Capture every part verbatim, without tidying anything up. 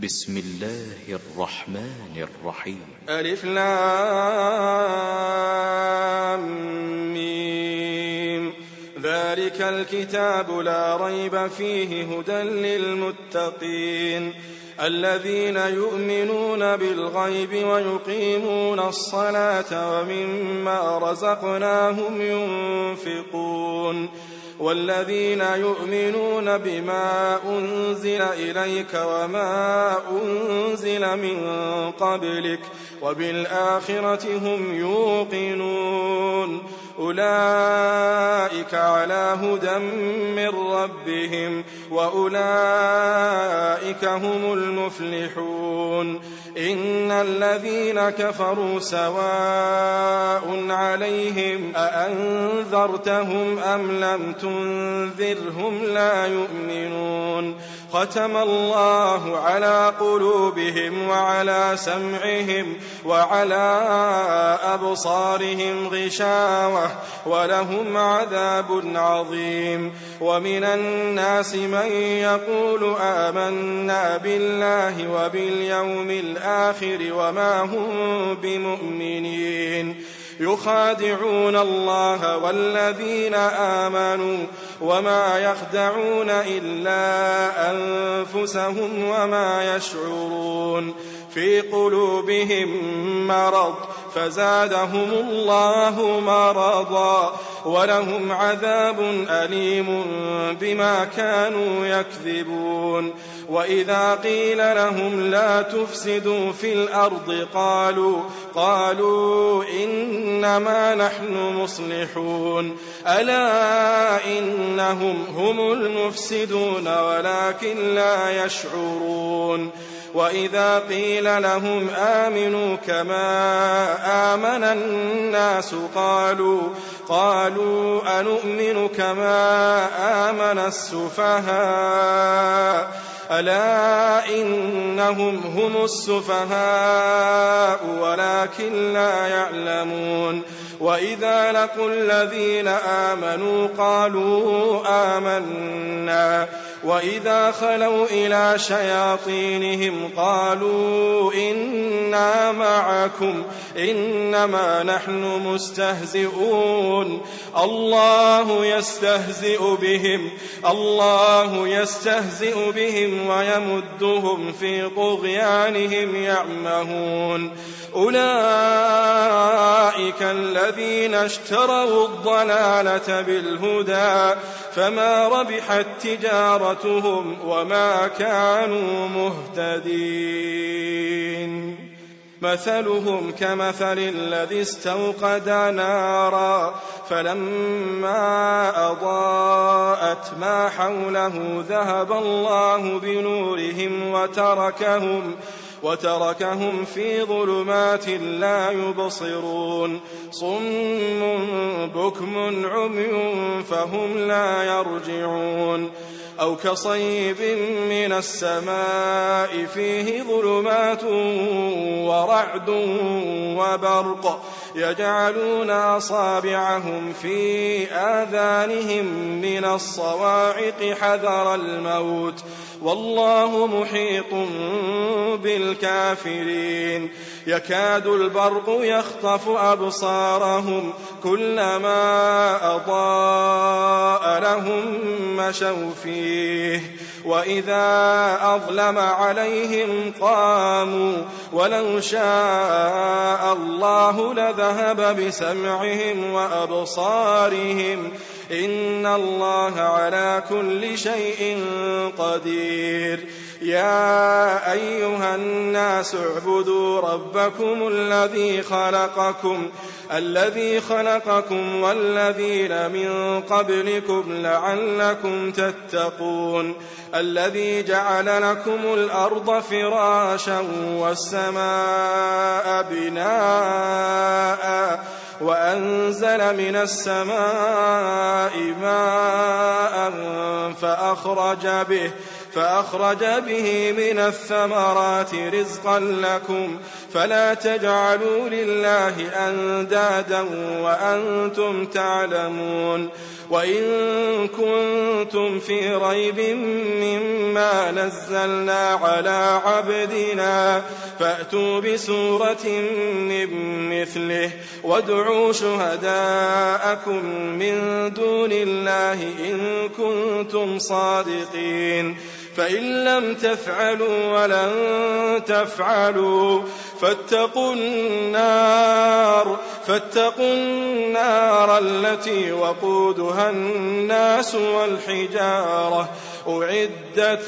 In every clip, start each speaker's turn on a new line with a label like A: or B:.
A: بسم الله الرحمن الرحيم.
B: ألف لام ميم. ذلك الكتاب لا ريب فيه هدى للمتقين الذين يؤمنون بالغيب ويقيمون الصلاة ومما رزقناهم ينفقون والذين يؤمنون بما أنزل إليك وما أنزل من قبلك وبالآخرة هم يوقنون أولئك على هدى من ربهم وأولئك هم المفلحون. إن الذين كفروا سواء عليهم أأنذرتهم أم لم تنذرهم لا يؤمنون. ختم الله على قلوبهم وعلى سمعهم وعلى أبصارهم غشاوة ولهم عذاب عظيم. ومن الناس من يقول آمنا بالله وباليوم الآخر وما هم بمؤمنين يخادعون الله والذين آمنوا وما يخدعون إلا أنفسهم وما يشعرون. في قلوبهم مرض فزادهم الله مرضا ولهم عذاب أليم بما كانوا يكذبون. وإذا قيل لهم لا تفسدوا في الأرض قالوا قالوا إنما نحن مصلحون ألا إنهم هم المفسدون ولكن لا يشعرون. وإذا قيل لهم آمنوا كما آمن الناس قالوا قالوا أنؤمن كما آمن السفهاء ألا إنهم هم السفهاء ولكن لا يعلمون. وإذا لقوا الذين آمنوا قالوا آمنا وإذا خلوا إلى شياطينهم قالوا إنا معكم إنما نحن مستهزئون الله يستهزئ بهم الله يستهزئ بهم ويمدهم في طغيانهم يعمهون. أولئك الذين اشتروا الضلالة بالهدى فما ربحت تجارتهم وما كانوا مهتدين. مثلهم كمثل الذي استوقد نارا فلما أضاءت ما حوله ذهب الله بنورهم وتركهم وتركهم في ظلمات لا يبصرون صم بكم عمي فهم لا يرجعون. أو كصيب من السماء فيه ظلمات ورعد وبرق يجعلون أصابعهم في آذانهم من الصواعق حذر الموت والله محيط بالكافرين. يكاد البرق يخطف أبصارهم كلما أضاء لهم مشوا فيه وإذا أظلم عليهم قاموا ولو شاء الله لذهب بسمعهم وأبصارهم إن الله على كل شيء قدير. يا أيها الناس اعبدوا ربكم الذي خلقكم الذي خلقكم والذين من قبلكم لعلكم تتقون. الذي جعل لكم الأرض فراشا والسماء بناء وأنزل من السماء ماء فأخرج به فأخرج به من الثمرات رزقا لكم فلا تجعلوا لله أندادا وأنتم تعلمون وإن كنتم في ريب مما نزلنا على عبدنا فأتوا بسورة من مثله وادعوا شهداءكم من دون الله إن كنتم صادقين فإن لم تفعلوا ولن تفعلوا فاتقوا النار فاتقوا النار التي وقودها الناس والحجارة أعدت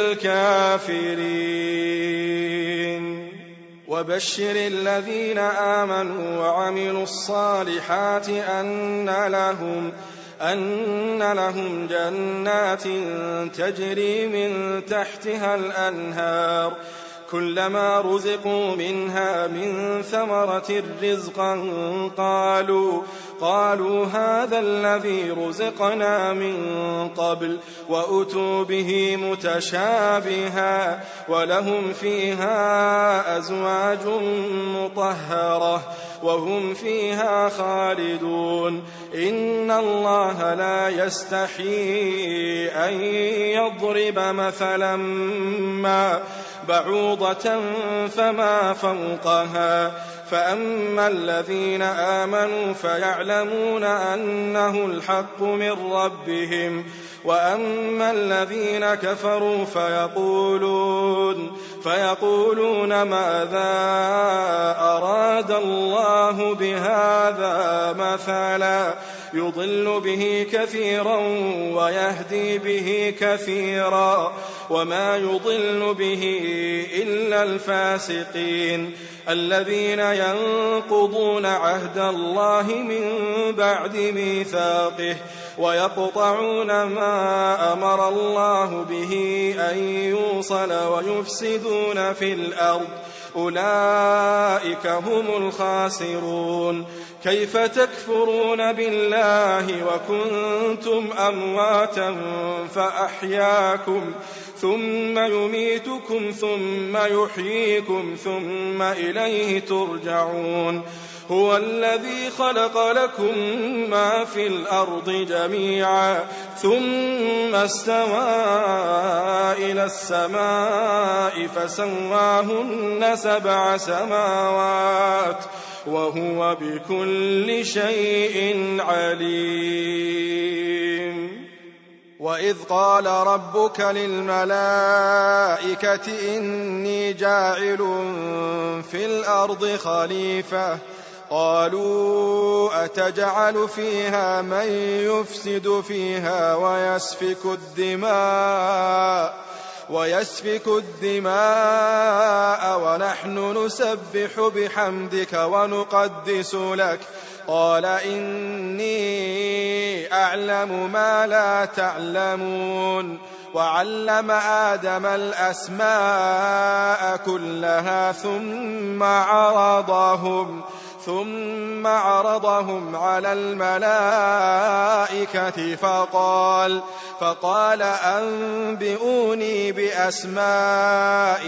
B: للكافرين وبشر الذين آمنوا وعملوا الصالحات أن لهم أن لهم جنات تجري من تحتها الأنهار كلما رزقوا منها من ثمرة رزقا قالوا قالوا هذا الذي رزقنا من قبل وأتوا به متشابها ولهم فيها أزواج مطهرة وهم فيها خالدون إن الله لا يستحيي أن يضرب مثلا ما بعوضة فما فوقها فأما الذين آمنوا فيعلمون أنه الحق من ربهم وأما الذين كفروا فيقولون فيقولون ماذا أراد الله بهذا مثلا يضل به كثيرا ويهدي به كثيرا وما يضل به إلا الفاسقين الذين ينقضون عهد الله من بعد ميثاقه ويقطعون ما أمر الله به أن يوصل ويفسدون في الأرض أولئك هم الخاسرون كيف تكفرون بالله وكنتم أمواتا فأحياكم ثم يميتكم ثم يحييكم ثم إليه ترجعون هو الذي خلق لكم ما في الأرض جميعا ثم استوى إلى السماء فسواهن سبع سماوات وهو بكل شيء عليم وإذ قال ربك للملائكة إني جاعل في الأرض خليفة قالوا أتجعل فيها من يفسد فيها ويسفك الدماء ويسفك الدماء ونحن نسبح بحمدك ونقدس لك قال إني أعلم ما لا تعلمون وعلم آدم الأسماء كلها ثم عرضهم ثم عرضهم على الملائكة فقال فقال أنبئوني بأسماء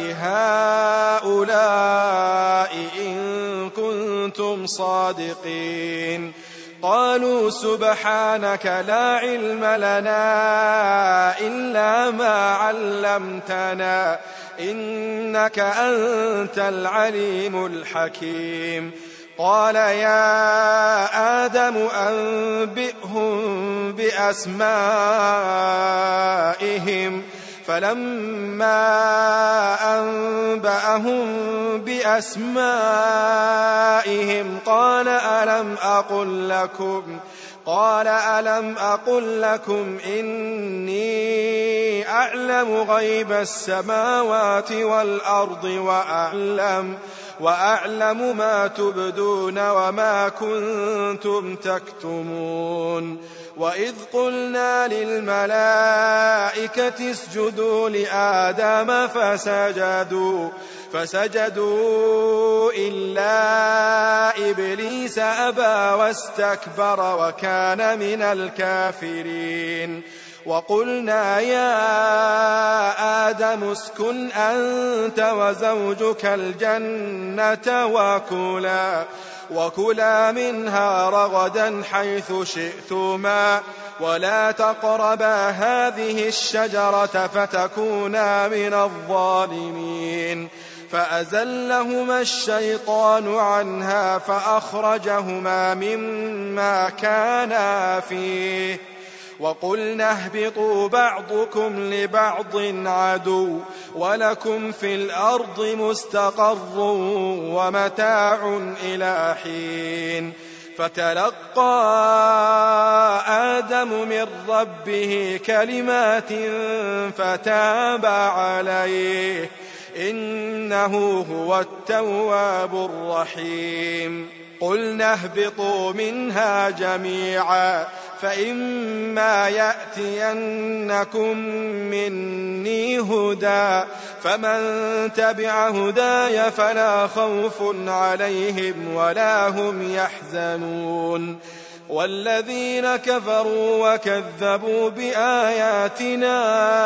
B: هؤلاء إن كنتم صادقين قالوا سبحانك لا علم لنا إلا ما علمتنا إنك أنت العليم الحكيم قال يا آدم أنبئهم بأسمائهم فلما أنبأهم بأسمائهم قال ألم أقل لكم قال ألم أقل لكم إني أعلم غيب السماوات والأرض وأعلم وأعلم ما تبدون وما كنتم تكتمون وإذ قلنا للملائكة اسجدوا لآدم فسجدوا فسجدوا إلا إبليس أبى واستكبر وكان من الكافرين وقلنا يا آدم اسكن أنت وزوجك الجنة وكلا وكلا منها رغدا حيث شئتما ولا تقربا هذه الشجرة فتكونا من الظالمين فأزلهما الشيطان عنها فأخرجهما مما كانا فيه وقلنا اهبطوا بعضكم لبعض عدو ولكم في الأرض مستقر ومتاع إلى حين فتلقى آدم من ربه كلمات فتاب عليه إنه هو التواب الرحيم قلنا اهبطوا منها جميعا فإما يأتينكم مني هدى فمن تبع هداي فلا خوف عليهم ولا هم يحزنون والذين كفروا وكذبوا بآياتنا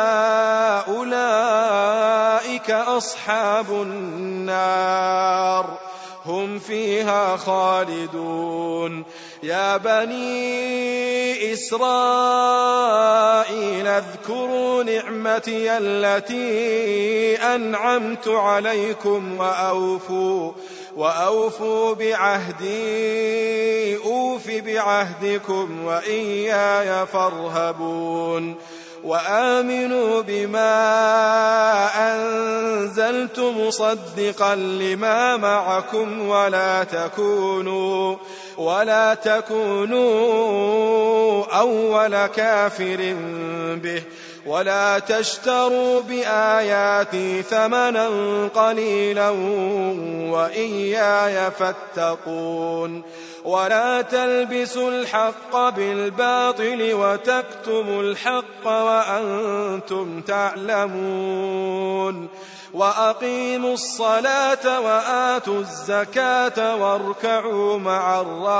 B: أولئك أصحاب النار هم فيها خالدون يا بني إسرائيل اذكروا نعمتي التي أنعمت عليكم وأوفوا وأوفوا بعهدي أوف بعهدكم وإياي فارهبون وآمنوا بما أنزلت مصدقا لما معكم ولا تكونوا ولا تكونوا أول كافر به ولا تشتروا بآياتي ثمنا قليلا وإياي فاتقون ولا تلبسوا الحق بالباطل وتكتموا الحق وأنتم تعلمون وأقيموا الصلاة وآتوا الزكاة واركعوا مع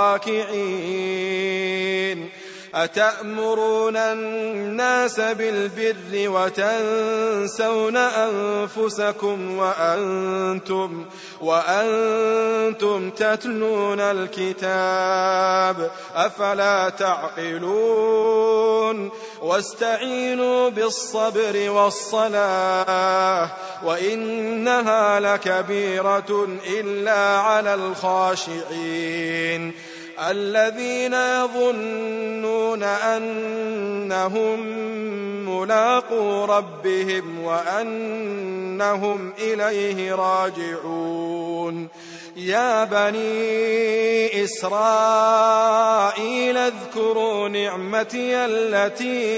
B: الراكعين أتأمرون الناس بالبر وتنسون أنفسكم وأنتم, وأنتم تتلون الكتاب أفلا تعقلون واستعينوا بالصبر والصلاة وإنها لكبيرة إلا على الخاشعين الذين يظنون أنهم ملاقو ربهم وأنهم إليه راجعون يا بني إسرائيل اذكروا نعمتي التي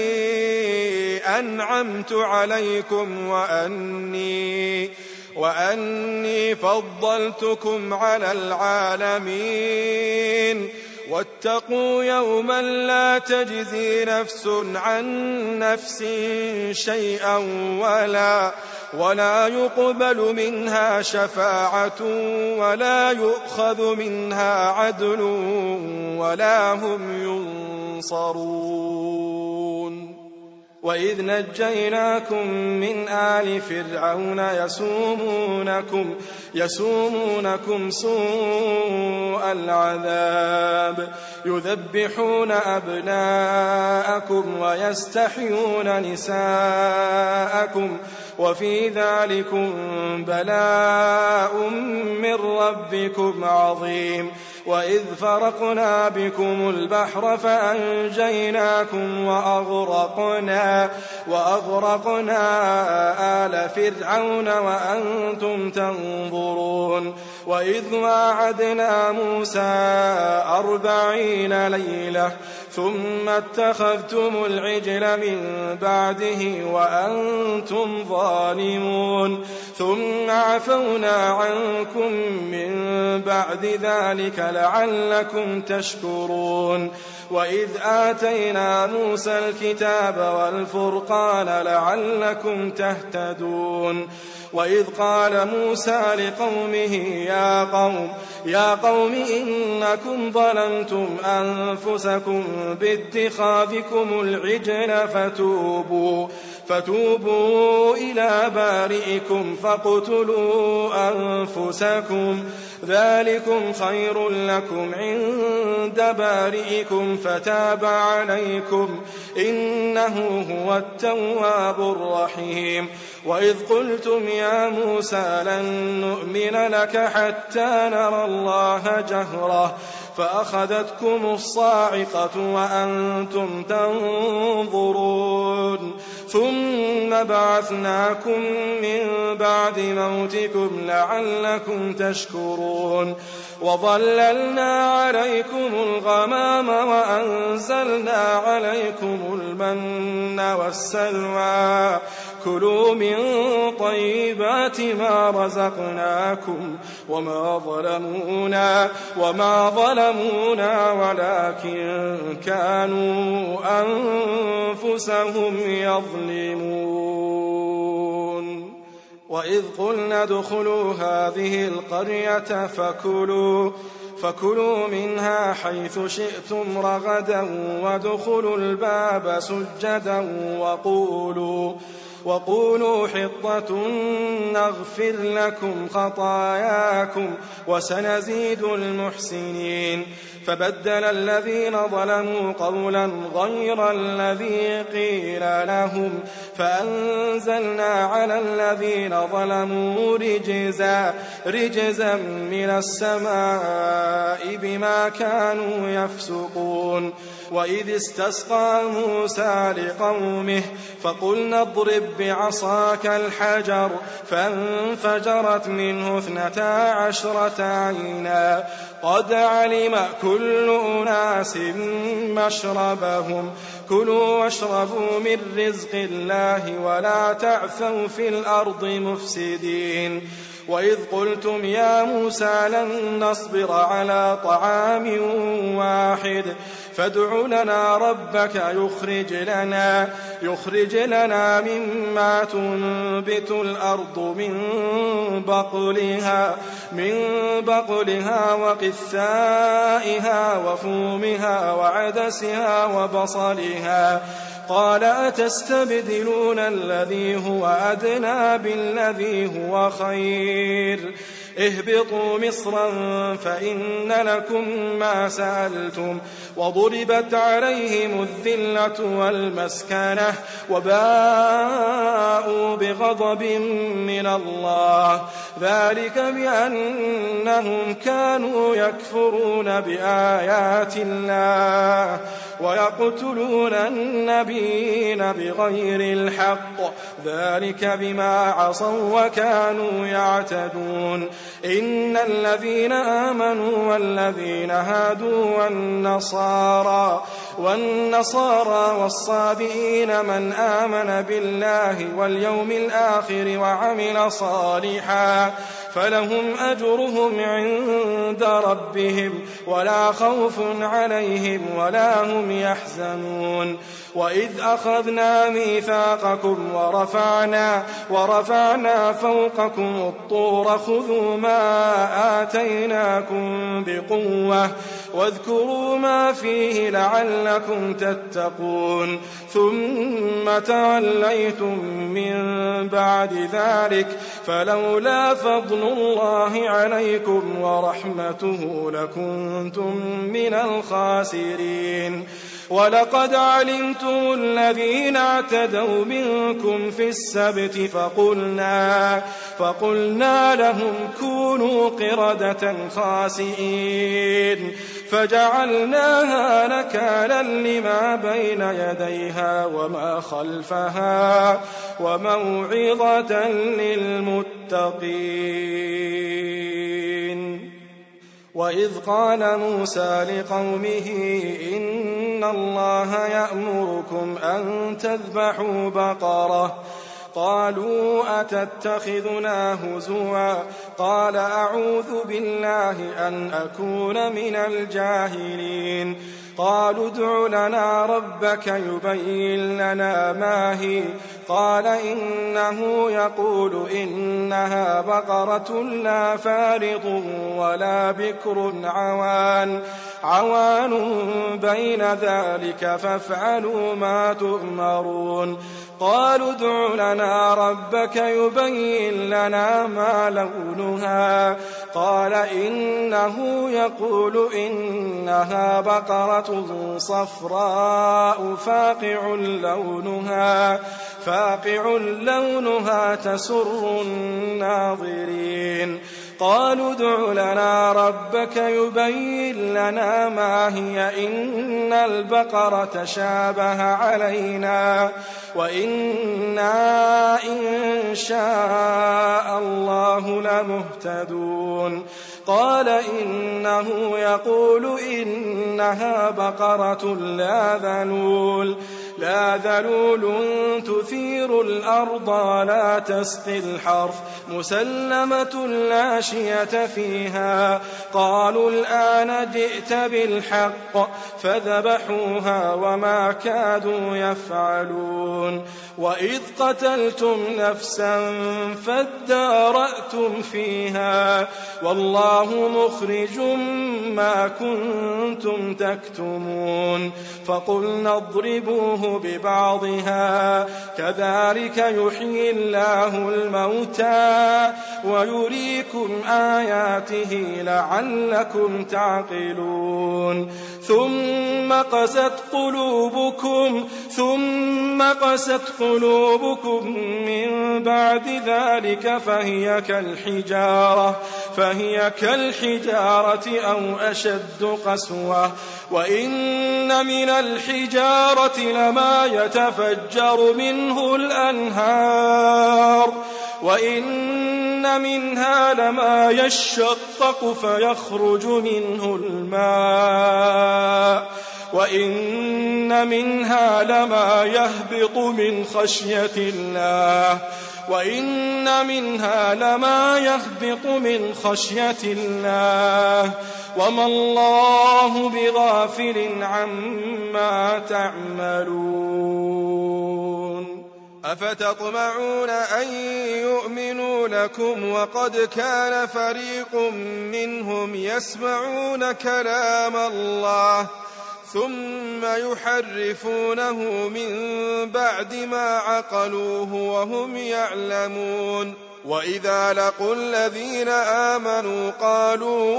B: أنعمت عليكم وأني وأني فضلتكم على العالمين واتقوا يوما لا تجزي نفس عن نفس شيئا ولا ولا يقبل منها شفاعة ولا يؤخذ منها عدل ولا هم ينصرون وإذ نجيناكم من آل فرعون يسومونكم, يسومونكم سوء العذاب يذبحون أبناءكم ويستحيون نساءكم وفي ذلكم بلاء من ربكم عظيم وإذ فرقنا بكم البحر فأنجيناكم وأغرقنا, وأغرقنا آل فرعون وأنتم تنظرون وإذ واعدنا موسى أربعين ليلة ثم اتخذتم العجل من بعده وأنتم ظالمون ثم عفونا عنكم من بعد ذلك لعلكم تشكرون وإذ آتينا موسى الكتاب والفرقان لعلكم تهتدون وإذ قال موسى لقومه يا قوم يا قوم إنكم ظلمتم أنفسكم باتخاذكم العجل فتوبوا فتوبوا إلى بارئكم فاقتلوا أنفسكم ذلكم خير لكم عند بارئكم فتاب عليكم إنه هو التواب الرحيم. وإذ قلتم يا موسى لن نؤمن لك حتى نرى الله جهرة فأخذتكم الصاعقة وأنتم تنظرون ثم بعثناكم من بعد موتكم لعلكم تشكرون وظللنا عليكم الغمام وأنزلنا عليكم المن والسلوى كلوا من طيبات ما رزقناكم وما ظلمونا وما ظلمونا ولكن كانوا أنفسهم يظلمون. وإذ قلنا ادخلوا هذه القرية فكلوا فكلوا منها حيث شئتم رغدا وادخلوا الباب سجدا وقولوا وقولوا حطة نغفر لكم خطاياكم وسنزيد المحسنين. فبدل الذين ظلموا قولا غير الذي قيل لهم فأنزلنا على الذين ظلموا رجزا رجزا من السماء بما كانوا يفسقون. وإذ استسقى موسى لقومه فقلنا اضرب بعصاك الحجر فانفجرت منه اثنتا عشرة عينا قد علم كل أناس مشربهم كلوا واشربوا من رزق الله ولا تعثوا في الأرض مفسدين. وإذ قلتم يا موسى لن نصبر على طعام واحد فادع لنا ربك يخرج لنا يخرج لنا مما تنبت الأرض من بقلها من بقلها وقثائها وفومها وعدسها وبصلها قال أتستبدلون الذي هو أدنى بالذي هو خير اهبطوا مصرا فإن لكم ما سألتم وضربت عليهم الذلة والمسكنة وباءوا بغضب من الله ذلك بأنهم كانوا يكفرون بآيات الله ويقتلون النبيين بغير الحق ذلك بما عصوا وكانوا يعتدون. إن الذين آمنوا والذين هادوا والنصارى والنصارى والصابئين من آمن بالله واليوم الآخر وعمل صالحا فلهم أجرهم عند ربهم ولا خوف عليهم ولا هم يحزنون. وإذ أخذنا ميثاقكم ورفعنا ورفعنا فوقكم الطور خذوا ما آتيناكم بقوة واذكروا ما فيه لعلكم تتقون ثم توليتم من بعد ذلك فلولا فضل الله عليكم ورحمته لكنتم من الخاسرين. ولقد علمتم الذين اعتدوا منكم في السبت فقلنا, فقلنا لهم كونوا قردة خاسئين فجعلناها نكالا لما بين يديها وما خلفها وموعظة للمتقين. وإذ قال موسى لقومه إن الله يأمركم أن تذبحوا بقرة قالوا أتتخذنا هزوا قال أعوذ بالله أن أكون من الجاهلين. قالوا ادع لنا ربك يبين لنا ما هي قال إنه يقول إنها بقرة لا فارض ولا بكر عوان عوان بين ذلك فافعلوا ما تؤمرون قالوا ادع لنا ربك يبين لنا ما لونها قال إنه يقول إنها بقرة صفراء فاقع لونها فاقع لونها تسر الناظرين قالوا ادع لنا ربك يبين لنا ما هي إن البقرة شابه علينا وإنا إن شاء الله لمهتدون قال إنه يقول إنها بقرة لا ذلول لا ذلول تثير الأرض ولا تسقي الحرث مسلمة لا شية فيها قالوا الآن جئت بالحق فذبحوها وما كادوا يفعلون وإذ قتلتم نفسا فادارأتم فيها والله مخرج ما كنتم تكتمون فقلنا اضربوه ببعضها كذلك يحيي الله الموتى ويريكم آياته لعلكم تعقلون ثم قست قلوبكم ثم قست قلوبكم من بعد ذلك فهي كالحجارة فهي كالحجارة أو أشد قسوة وإن من الحجارة لما يتفجر منه الأنهار وإن منها لما يشقق فيخرج منه الماء وإن منها لما يهبط من خشية الله وإن منها لما يهبط من خشية الله وما الله بغافل عما تعملون أفتطمعون أن يؤمنوا لكم وقد كان فريق منهم يسمعون كلام الله ثم يحرفونه من بعد ما عقلوه وهم يعلمون وإذا لقوا الذين آمنوا قالوا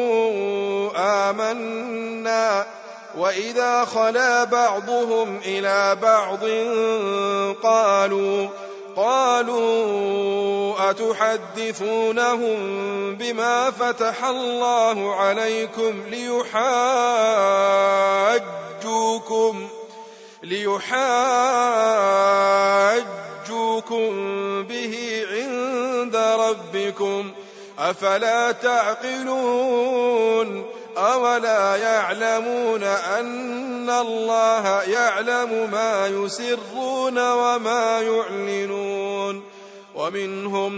B: آمنا وإذا خلا بعضهم إلى بعض قالوا قالوا أتحدثونهم بما فتح الله عليكم ليحاجوكم ليحاجوكم به عند ربكم أفلا تعقلون أولا يعلمون أن الله يعلم ما يسرون وما يعلنون ومنهم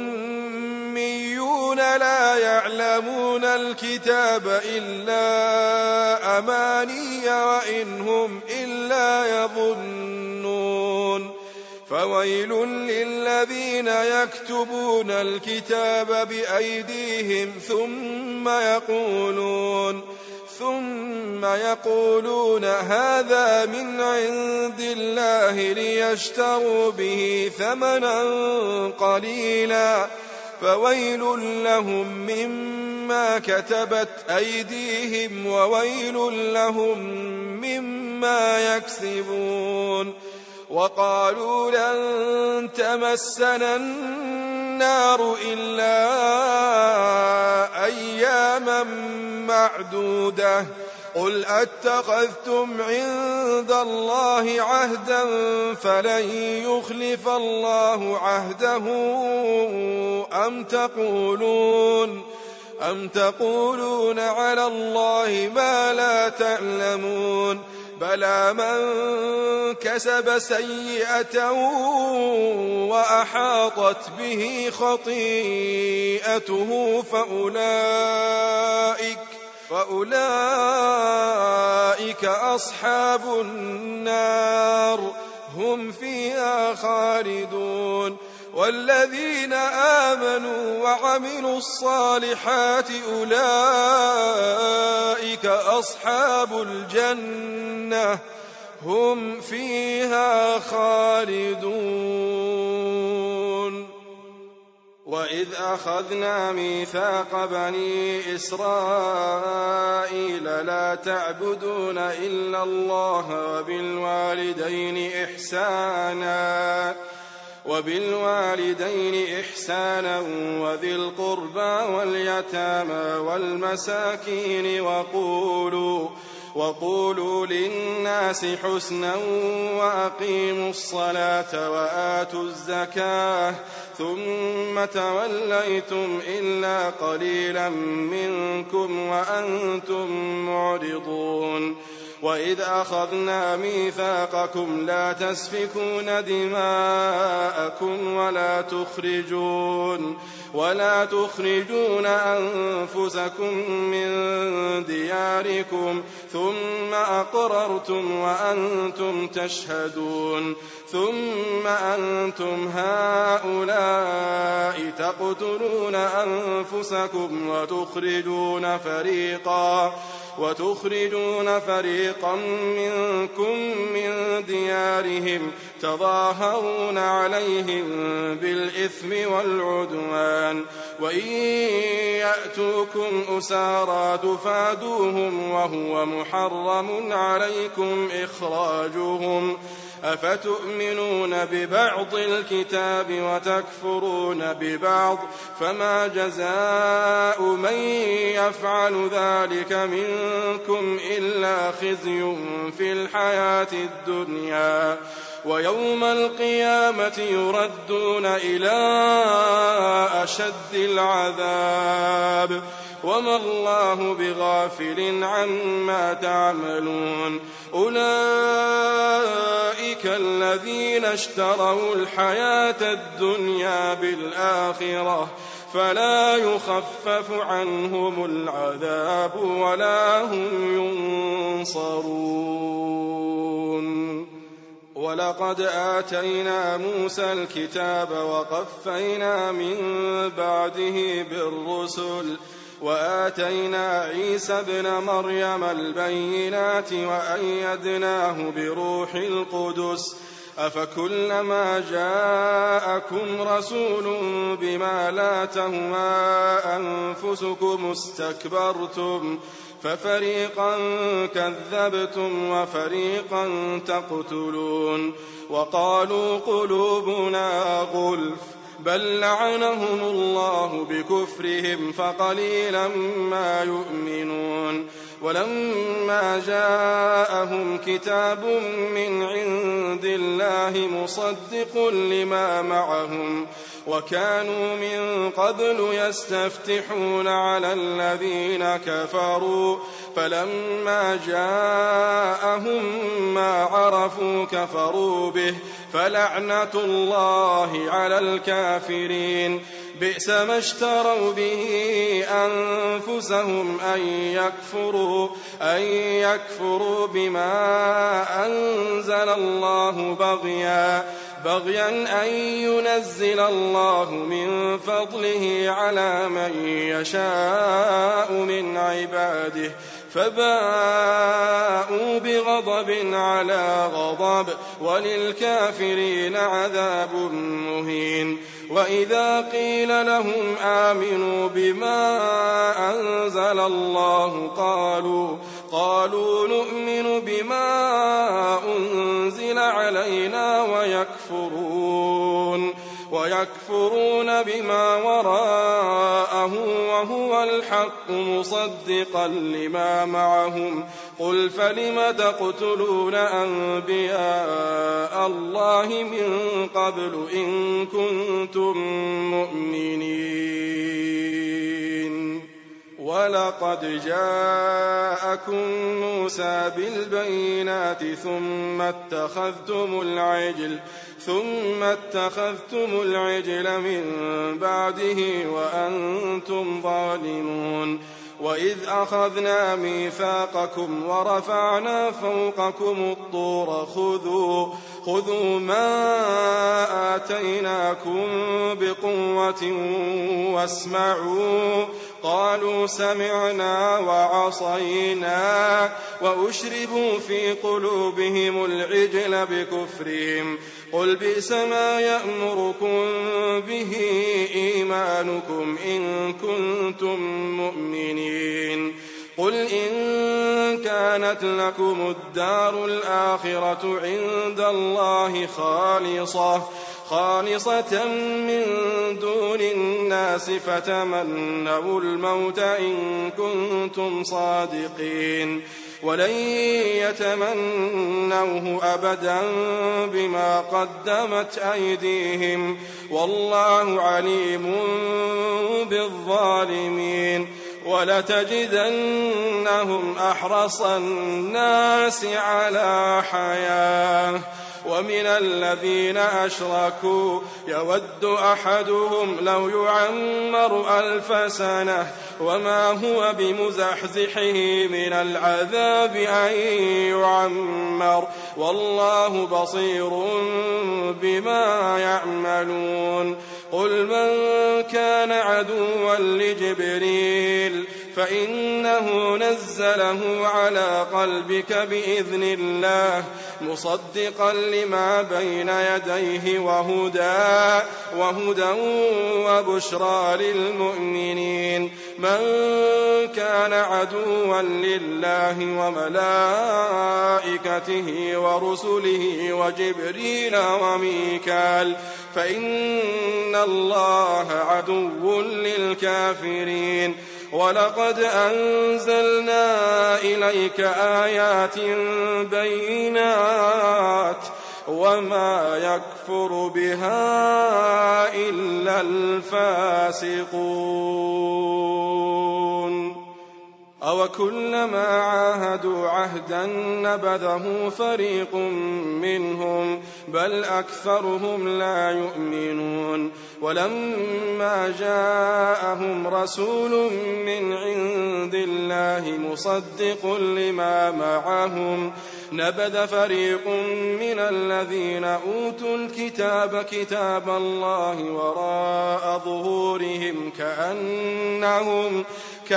B: أميون لا يعلمون الكتاب إلا أماني وإن هم إلا يظنون فويل للذين يكتبون الكتاب بأيديهم ثم يقولون ثم يقولون هذا من عند الله ليشتروا به ثمنا قليلا فويل لهم مما كتبت أيديهم وويل لهم مما يكسبون وقالوا لن تمسنا النار إلا أياما معدودة قل أتخذتم عند الله عهدا فلن يخلف الله عهده أم تقولون أم تقولون على الله ما لا تعلمون بلى من كسب سيئة وأحاطت به خطيئته فأولئك, فأولئك أصحاب النار هم فيها خالدون. والذين آمنوا وعملوا الصالحات أولئك أصحاب الجنة هم فيها خالدون. وإذ أخذنا ميثاق بني إسرائيل لا تعبدون إلا الله وبالوالدين إحسانا وبالوالدين إحسانا وذي القربى واليتامى والمساكين وقولوا وقولوا للناس حسنا وأقيموا الصلاة وآتوا الزكاة ثم توليتم إلا قليلا منكم وأنتم معرضون. وإذ أخذنا ميثاقكم لا تسفكون دماءكم ولا تخرجون ولا تخرجون أنفسكم من دياركم ثم أقررتم وأنتم تشهدون. ثم أنتم هؤلاء تقتلون أنفسكم وتخرجون فريقا وتخرجون فريقا منكم من ديارهم تظاهرون عليهم بالإثم والعدوان وإن يأتوكم أسارى تفادوهم وهو محرم عليكم إخراجهم أفتؤمنون ببعض الكتاب وتكفرون ببعض فما جزاء من يفعل ذلك منكم إلا خزي في الحياة الدنيا ويوم القيامة يردون إلى أشد العذاب وما الله بغافل عما تعملون. أولئك الذين اشتروا الحياة الدنيا بالآخرة فلا يخفف عنهم العذاب ولا هم ينصرون. ولقد آتينا موسى الكتاب وقفينا من بعده بالرسل وآتينا عيسى ابن مريم البينات وأيدناه بروح القدس أفكلما جاءكم رسول بما لا تهوى أنفسكم استكبرتم ففريقا كذبتم وفريقا تقتلون. وقالوا قلوبنا غلف بل لعنهم الله بكفرهم فقليلا ما يؤمنون. ولما جاءهم كتاب من عند الله مصدق لما معهم وكانوا من قبل يستفتحون على الذين كفروا فلما جاءهم ما عرفوا كفروا به فلعنة الله على الكافرين. بئس ما اشتروا به أنفسهم أن يكفروا, أن يكفروا بما أنزل الله بغيا بغيا أن ينزل الله من فضله على من يشاء من عباده فباءوا بغضب على غضب وللكافرين عذاب مهين. وإذا قيل لهم آمنوا بما أنزل الله قالوا قالوا نؤمن بما أنزل علينا ويكفرون ويكفرون بما وراءه وهو الحق مصدقا لما معهم قل فلم تقتلون أنبياء الله من قبل إن كنتم مؤمنين. ولقد جاءكم موسى بالبينات ثم اتخذتم العجل ثم اتخذتم العجل من بعده وأنتم ظالمون. وإذ أخذنا ميثاقكم ورفعنا فوقكم الطور خذوا, خذوا ما آتيناكم بقوة واسمعوا. قالوا سمعنا وعصينا وأشربوا في قلوبهم العجل بكفرهم. قل بئس ما يأمركم به إيمانكم إن كنتم مؤمنين. قل إن كانت لكم الدار الآخرة عند الله خالصة خالصة من دون الناس فتمنوا الموت إن كنتم صادقين ولن يتمنوه أبدا بما قدمت أيديهم والله عليم بالظالمين. ولتجدنهم أحرص الناس على حياة ومن الذين أشركوا يود أحدهم لو يعمر ألف سنة وما هو بمزحزحه من العذاب أن يعمر والله بصير بما يعملون. قل من كان عدوا لجبريل فإنه نزله على قلبك بإذن الله مصدقا لما بين يديه وهدى, وهدى وبشرى للمؤمنين. من كان عدوا لله وملائكته ورسله وجبريل وميكال فإن الله عدو للكافرين. ولقد أنزلنا إليك آيات بينات وما يكفر بها إلا الفاسقون. أو كلما عاهدوا عهدا نبذه فريق منهم بل أكثرهم لا يؤمنون. ولما جاءهم رسول من عند الله مصدق لما معهم نبذ فريق من الذين أوتوا الكتاب كتاب الله وراء ظهورهم كأنهم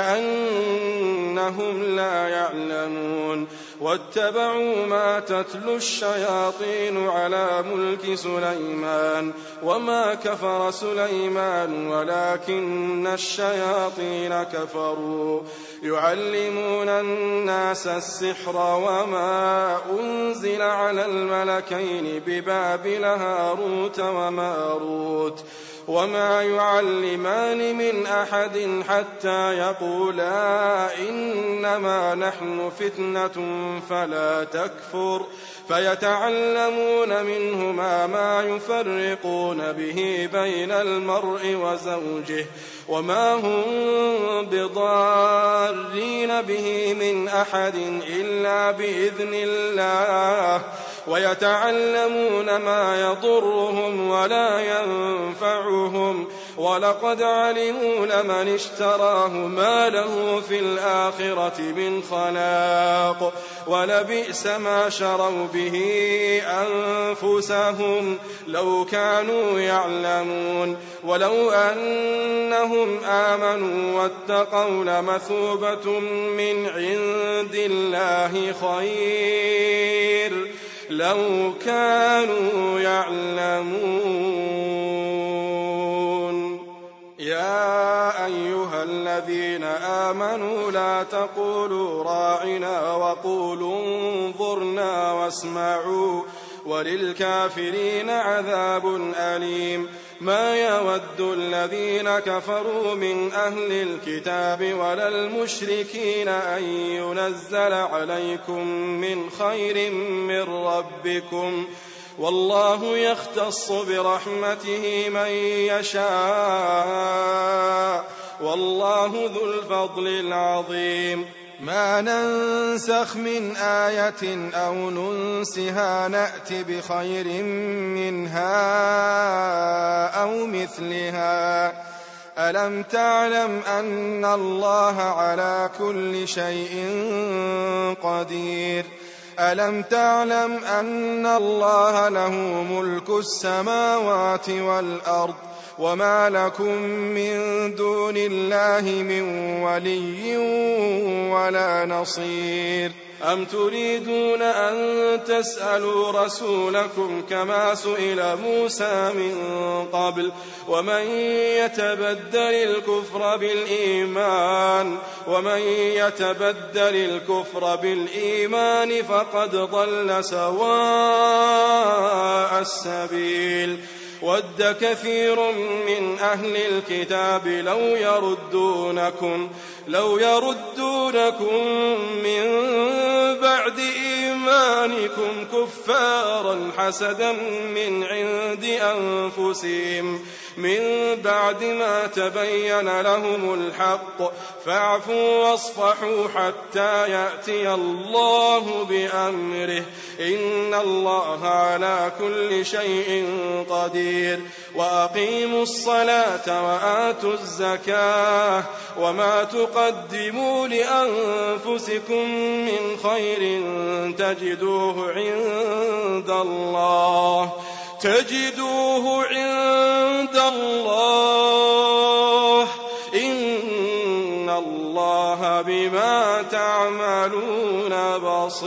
B: كأنهم لا يعلمون. واتبعوا ما تتلو الشياطين على ملك سليمان وما كفر سليمان ولكن الشياطين كفروا يعلمون الناس السحر وما أنزل على الملكين ببابل هاروت وماروت وما يعلمان من أحد حتى يقولا إنما نحن فتنة فلا تكفر فيتعلمون منهما ما يفرقون به بين المرء وزوجه وما هم بضارين به من أحد إلا بإذن الله ويتعلمون ما يضرهم ولا ينفعهم ولقد علموا لمن اشتراه ما له في الآخرة من خلاق ولبئس ما شروا به أنفسهم لو كانوا يعلمون. ولو أنهم آمنوا واتقوا لمثوبة من عند الله خير لو كانوا يعلمون. يا أيها الذين آمنوا لا تقولوا راعنا وقولوا انظرنا واسمعوا وللكافرين عذاب أليم. ما يود الذين كفروا من أهل الكتاب ولا المشركين أن ينزل عليكم من خير من ربكم والله يختص برحمته من يشاء والله ذو الفضل العظيم. ما ننسخ من آية أو ننسها نأت بخير منها أو مثلها ألم تعلم أن الله على كل شيء قدير ألم تعلم أن الله له ملك السماوات والأرض وما لكم من دون الله من ولي ولا نصير أم تريدون أن تسألوا رسولكم كما سئل موسى من قبل ومن يتبدل الكفر بالإيمان ومن يتبدل الكفر بالإيمان فقد ضل سواء السبيل ود كثير من أهل الكتاب لو يردونكم لو يردونكم من بعد إيمانكم كفارا حسدا من عند أنفسهم من بعد ما تبين لهم الحق فاعفوا واصفحوا حتى يأتي الله بأمره إن الله على كل شيء قدير وأقيموا الصلاة وآتوا الزكاة وما تقدموا لأنفسكم من خير تجدوه عند الله تجدوه عند الله إن الله بما تعملون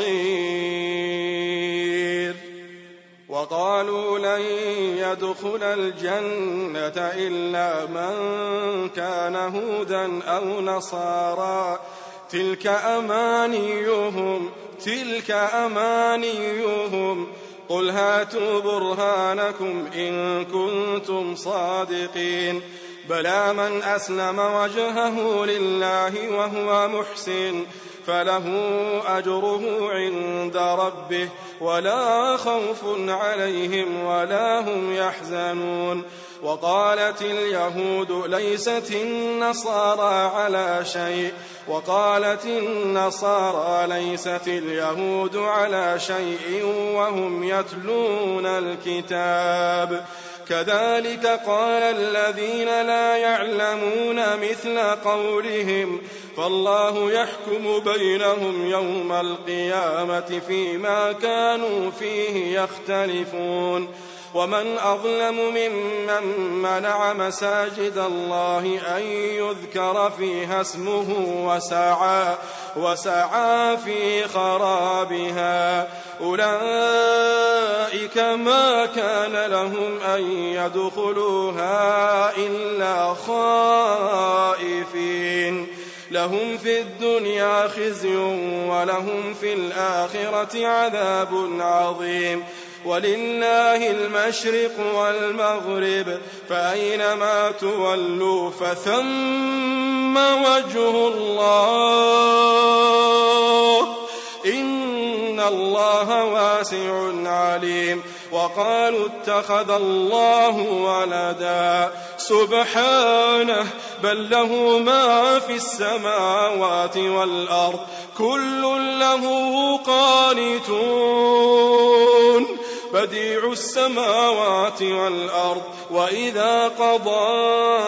B: بصير وقالوا لن يدخل الجنة إلا من كان هودا أو نصارى تلك أمانيهم تلك أمانيهم قل هاتوا برهانكم إن كنتم صادقين بلى من أسلم وجهه لله وهو محسن فله أجره عند ربه ولا خوف عليهم ولا هم يحزنون وقالت اليهود ليست النصارى على شيء وقالت النصارى ليست اليهود على شيء وهم يتلون الكتاب كذلك قال الذين لا يعلمون مثل قولهم فالله يحكم بينهم يوم القيامة فيما كانوا فيه يختلفون ومن أظلم ممن منع مساجد الله أن يذكر فيها اسمه وسعى, وسعى في خرابها أولئك ما كان لهم أن يدخلوها إلا خائفين لهم في الدنيا خزي ولهم في الآخرة عذاب عظيم ولله المشرق والمغرب فأينما تولوا فثم وجه الله إن الله واسع عليم وقالوا اتخذ الله ولدا سبحانه بل له ما في السماوات والأرض كل له قانتون بديع السماوات والأرض وإذا قضى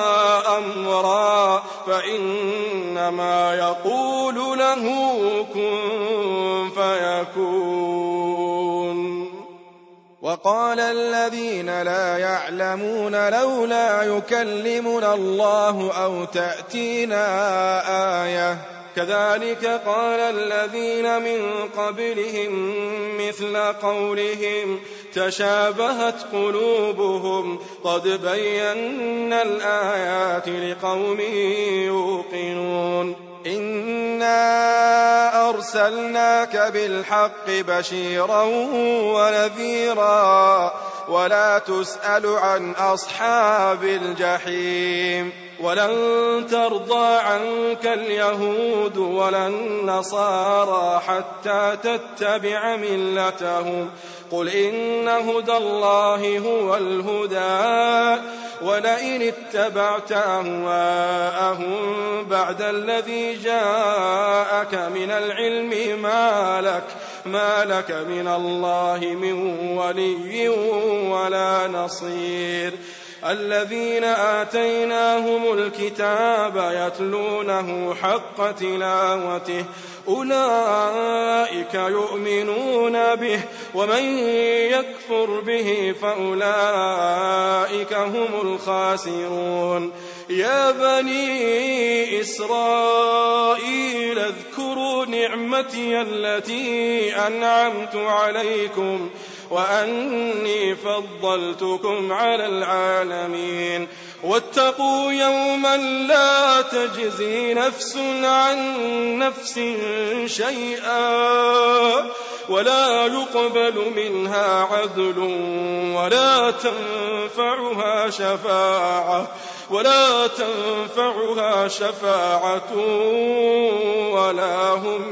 B: أمرا فإنما يقول له كن فيكون وقال الذين لا يعلمون لولا يكلمنا الله أو تأتينا آية كذلك قال الذين من قبلهم مثل قولهم تشابهت قلوبهم قد بينا الآيات لقوم يوقنون إنا أرسلناك بالحق بشيرا ونذيرا ولا تسأل عن أصحاب الجحيم ولن ترضى عنك اليهود ولا النصارى حتى تتبع ملتهم قل إن هدى الله هو الهدى ولئن اتبعت أهواءهم بعد الذي جاءك من العلم ما لك, ما لك من الله من ولي ولا نصير الذين آتيناهم الكتاب يتلونه حق تلاوته أولئك يؤمنون به ومن يكفر به فأولئك هم الخاسرون يا بني إسرائيل اذكروا نعمتي التي أنعمت عليكم وأني فضلتكم على العالمين واتقوا يوما لا تجزي نفس عن نفس شيئا ولا يقبل منها عدل ولا تنفعها شفاعة ولا تنفعها شفاعة ولا هم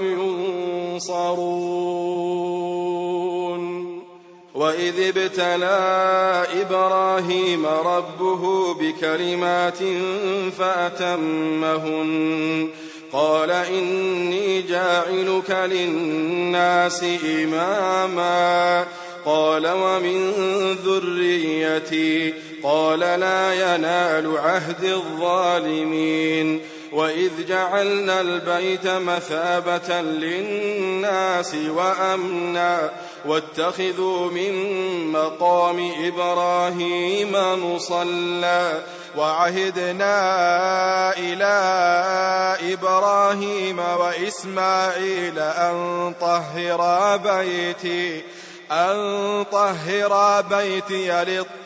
B: ينصرون وإذ ابتلى إبراهيم ربه بكلمات فأتمهن قال إني جاعلك للناس إماما قال ومن ذريتي قال لا ينال عهد الظالمين وإذ جعلنا البيت مثابة للناس وأمنا واتخذوا من مقام إبراهيم مصلى وعهدنا إلى إبراهيم وإسماعيل أن طهرا بيتي أن طهرا بيتي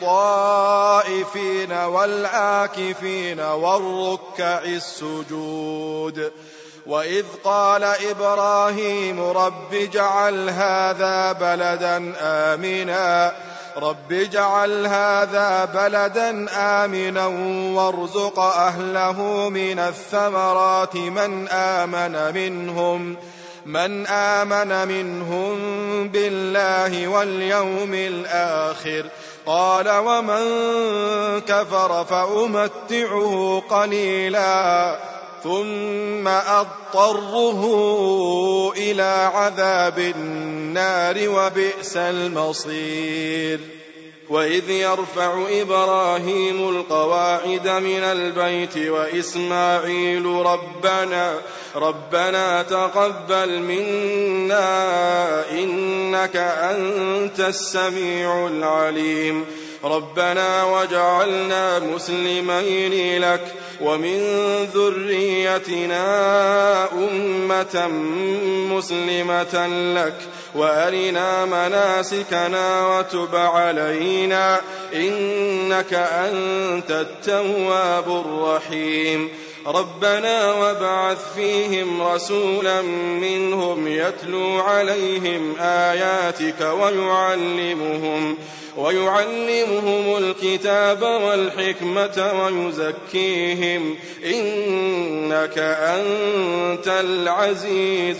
B: للطائفين والعاكفين والركع السجود وإذ قال إبراهيم رب اجعل هذا بلدا آمنا رب اجعل هذا بلدا آمنا وارزق أهله من الثمرات من آمن منهم من آمن منهم بالله واليوم الآخر قال ومن كفر فأمتعه قليلا ثم أضطره إلى عذاب النار وبئس المصير وإذ يرفع إبراهيم القواعد من البيت وإسماعيل ربنا ربنا تقبل منا إنك أنت السميع العليم ربنا وجعلنا مسلمين لك ومن ذريتنا أمة مسلمة لك وأرنا مناسكنا وتب علينا إنك أنت التواب الرحيم ربنا وابعث فيهم رسولا منهم يتلو عليهم آياتك ويعلمهم ويعلمهم الكتاب والحكمة ويزكيهم إنك أنت العزيز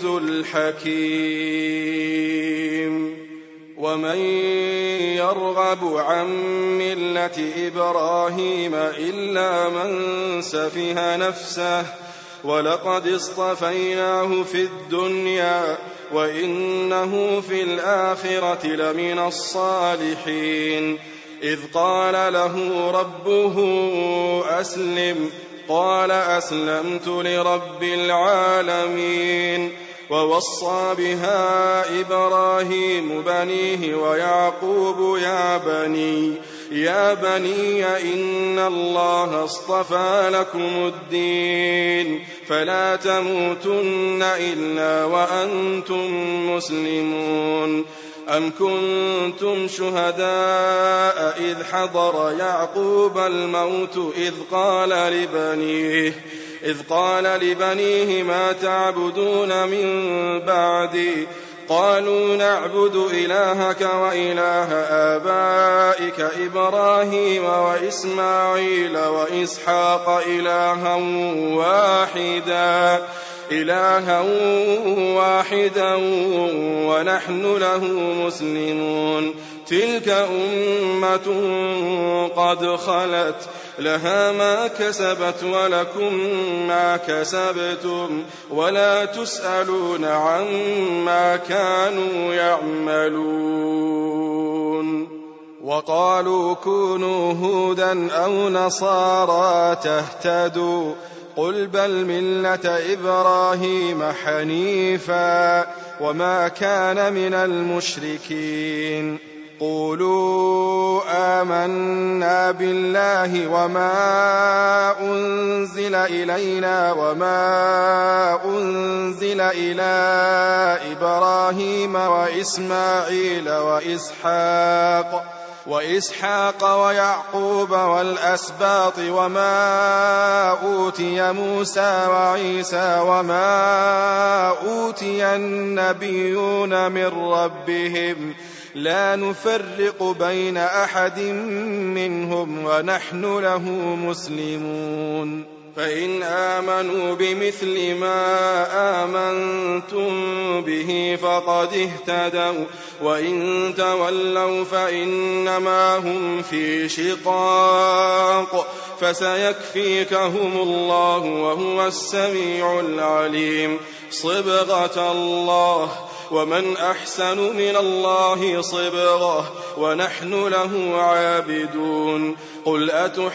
B: الحكيم ومن يرغب عن ملة إبراهيم إلا من سفه نفسه ولقد اصطفيناه في الدنيا وإنه في الآخرة لمن الصالحين إذ قال له ربه أسلم قال أسلمت لرب العالمين ووصى بها إبراهيم بنيه ويعقوب يا بني يا بني إن الله اصطفى لكم الدين فلا تموتن إلا وأنتم مسلمون أم كنتم شهداء إذ حضر يعقوب الموت إذ قال لبنيه إذ قال لبنيه ما تعبدون من بعدي قالوا نعبد إلهك وإله آبائك إبراهيم وإسماعيل وإسحاق إلها واحدا إلها واحدا ونحن له مسلمون تلك أمة قد خلت لها ما كسبت ولكم ما كسبتم ولا تسألون عما كانوا يعملون وقالوا كونوا هودا أو نصارى تهتدوا قل بل ملة إبراهيم حنيفا وما كان من المشركين قولوا آمنا بالله وما أنزل إلينا وما أنزل إلى إبراهيم وإسماعيل وإسحاق وإسحاق ويعقوب والأسباط وما أوتي موسى وعيسى وما أوتي النبيون من ربهم لا نفرق بين أحد منهم ونحن له مسلمون فإن آمنوا بمثل ما آمنتم به فقد اهتدوا وإن تولوا فإنما هم في شقاق فسيكفيكهم الله وهو السميع العليم صبغة الله ومن أحسن من الله صبغة ونحن له عابدون قل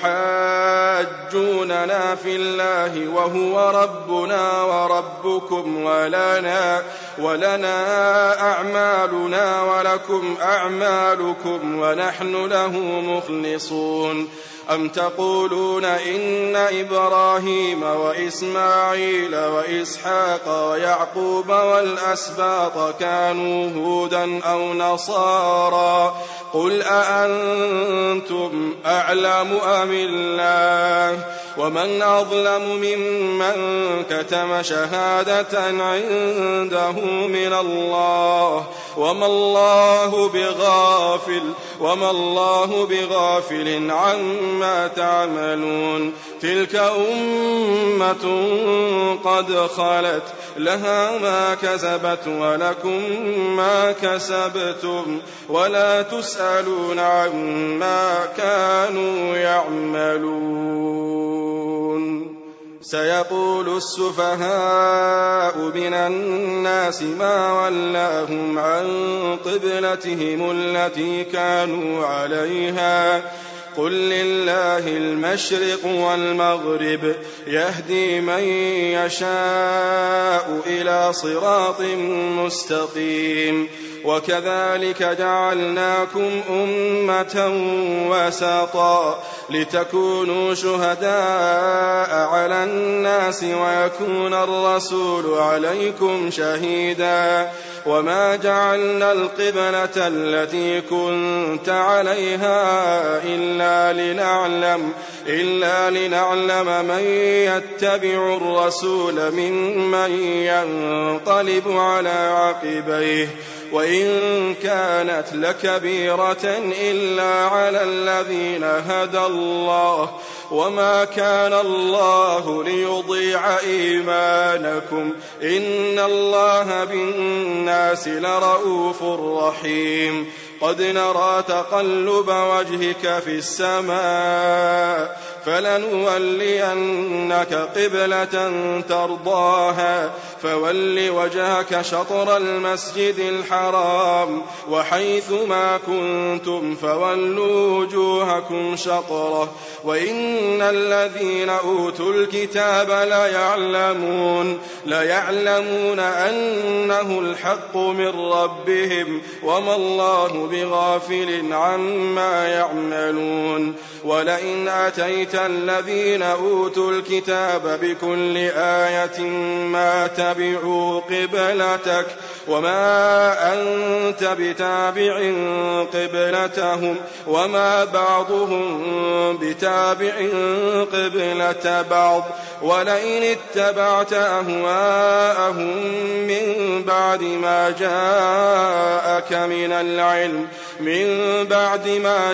B: أتحاجوننا في الله وهو ربنا وربكم ولنا, ولنا أعمالنا ولكم أعمالكم ونحن له مخلصون أم تقولون إن إبراهيم وإسماعيل وإسحاق ويعقوب والأسباط كانوا هودا أو نصارى قل أأنتم أعلم أم الله ومن أظلم ممن كتم شهادة عنده من الله وما الله بغافل وما الله بغافل عما تعملون تلك أمة قد خلت لها ما كسبت ولكم ما كسبتم ولا تسألون عما كانوا يعملون سيقول السفهاء من الناس ما ولاهم عن قبلتهم التي كانوا عليها قل لله المشرق والمغرب يهدي من يشاء إلى صراط مستقيم وكذلك جعلناكم أمة وسطا لتكونوا شهداء على الناس ويكون الرسول عليكم شهيدا وما جعلنا القبلة التي كنت عليها إلا لنعلم, إلا لنعلم من يتبع الرسول ممن ينقلب على عقبيه وإن كانت لكبيرة إلا على الذين هدى الله وما كان الله ليضيع إيمانكم إن الله بالناس لرؤوف رحيم قد نرى تقلب وجهك في السماء فلنولينك قبلة ترضاها فول وجهك شطر المسجد الحرام وحيث ما كنتم فولوا وجوهكم شطره وإن الذين أوتوا الكتاب ليعلمون, ليعلمون أنه الحق من ربهم وما الله بغافل عما يعملون ولئن أتيت الذين أوتوا الكتاب بكل آية ما تبعوا قبلتك وما أنت بتابع قبلتهم وما بعضهم بتابع قبلة بعض ولئن اتبعت أهواءهم من بعد ما جاءك من العلم من بعد ما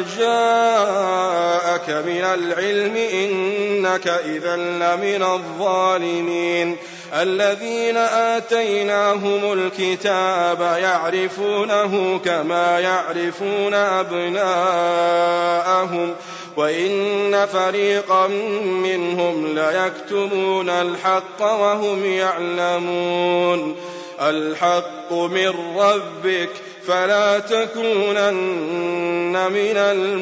B: جاءك من العلم إنك إذا لمن الظالمين الذين آتيناهم الكتاب يعرفونه كما يعرفون أبناءهم وإن فريقا منهم ليكتمون الحق وهم يعلمون الحق من ربك فلا تكونن من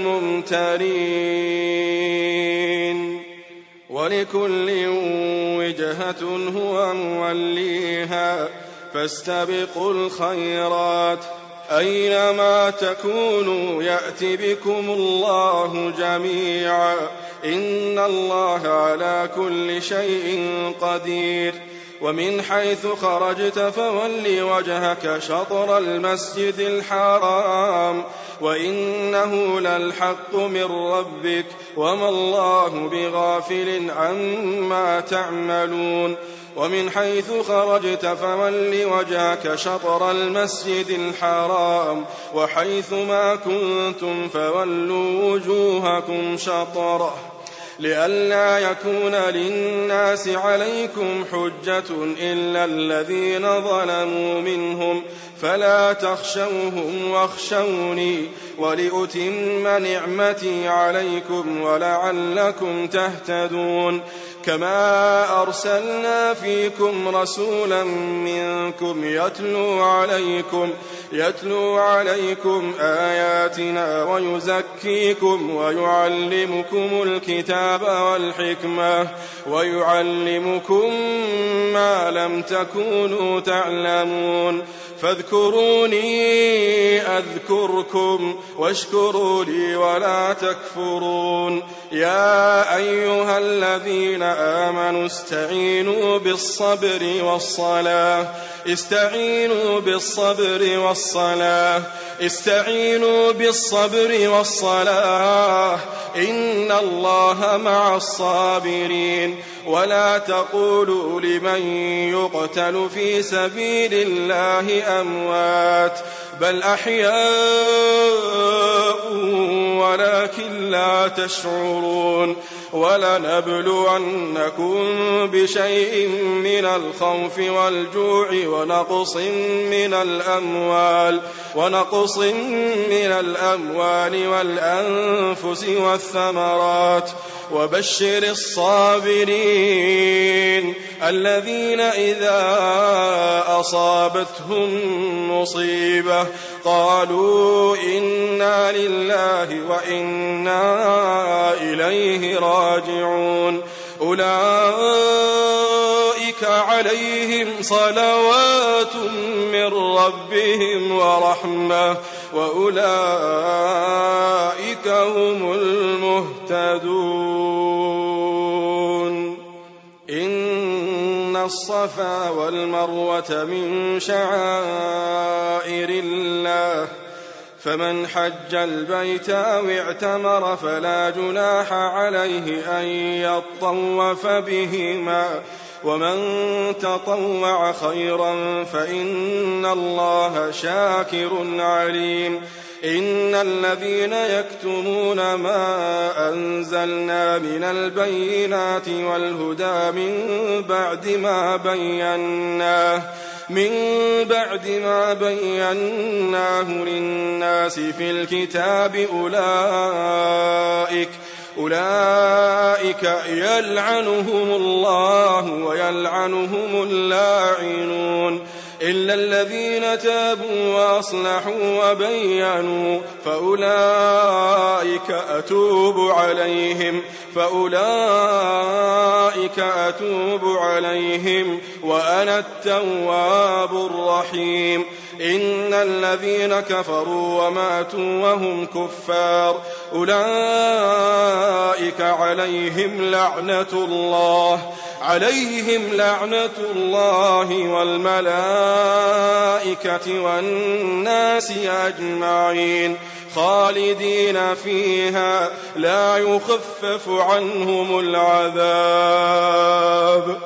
B: الممترين ولكل وجهة هو موليها فاستبقوا الخيرات أينما تكونوا يأت بكم الله جميعا إن الله على كل شيء قدير ومن حيث خرجت فول وجهك شطر المسجد الحرام وإنه للحق من ربك وما الله بغافل عما تعملون ومن حيث خرجت فول وجهك شطر المسجد الحرام وحيث ما كنتم فولوا وجوهكم شطره لئلا يكون للناس عليكم حجة إلا الذين ظلموا منهم فلا تخشوهم واخشوني ولأتم نعمتي عليكم ولعلكم تهتدون كما أرسلنا فيكم رسولا منكم يتلو عليكم يتلو عليكم آياتنا ويزكيكم ويعلمكم الكتاب والحكمة ويعلمكم ما لم تكونوا تعلمون فاذكروني أذكركم واشكروا لي ولا تكفرون يا أيها الذين آمنوا استعينوا بالصبر والصلاة استعينوا بالصبر والصلاة استعينوا بالصبر والصلاة إن الله مع الصابرين ولا تقولوا لمن يقتل في سبيل الله أموات بل أحياء ولكن لا تشعرون ولنبلونكم بشيء من الخوف والجوع ونقص من الأموال ونقص من الأموال والأنفس والثمرات وبشر الصابرين الذين إذا أصابتهم مصيبة قالوا إنا لله وإنا إليه راجعون أولئك عليهم صلوات من ربهم ورحمة وأولئك هم المهتدون إن الصفا والمروة من شعائر الله فمن حج البيت أو اعتمر فلا جناح عليه أن يطوف بهما ومن تطوع خيرا فإن الله شاكر عليم إن الذين يكتمون ما أنزلنا من البينات والهدى من بعد ما بيناه من بعد ما بيناه للناس في الكتاب أولئك أولئك يلعنهم الله ويلعنهم اللاعنون إلا الذين تابوا وأصلحوا وبينوا فأولئك أتوب عليهم فأولئك أتوب عليهم وأنا التواب الرحيم إن الذين كفروا وماتوا وهم كفار أولئك عليهم لعنة الله عليهم لعنة الله والملائكة والناس أجمعين خالدين فيها لا يخفف عنهم العذاب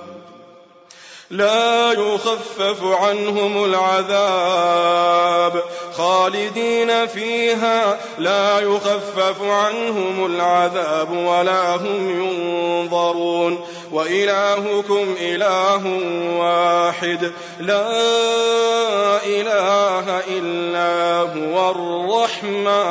B: لا يخفف عنهم العذاب خالدين فيها لا يخفف عنهم العذاب ولا هم ينظرون وإلهكم إله واحد لا إله إلا هو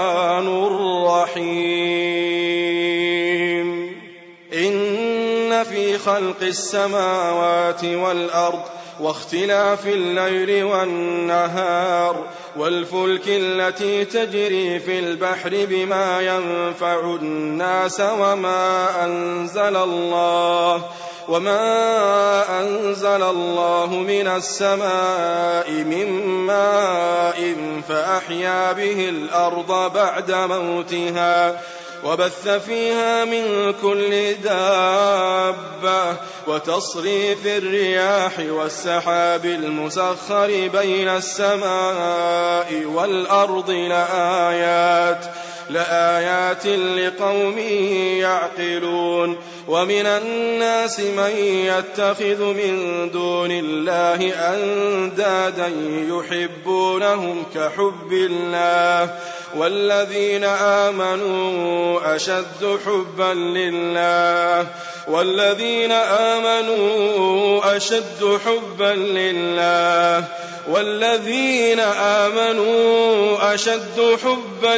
B: الرحمن الرحيم إن في في خلق السماوات والأرض واختلاف الليل والنهار والفلك التي تجري في البحر بما ينفع الناس وما أنزل الله وما أنزل الله من السماء من ماء فأحيا به الأرض بعد موتها وبث فيها من كل دابة وتصريف الرياح والسحاب المسخر بين السماء والأرض لآيات لآيات لقوم يعقلون ومن الناس من يتخذ من دون الله أندادا يحبونهم كحب الله والذين آمنوا أشد حبا لله والذين آمنوا أشد حبا لله والذين آمنوا أشد حبا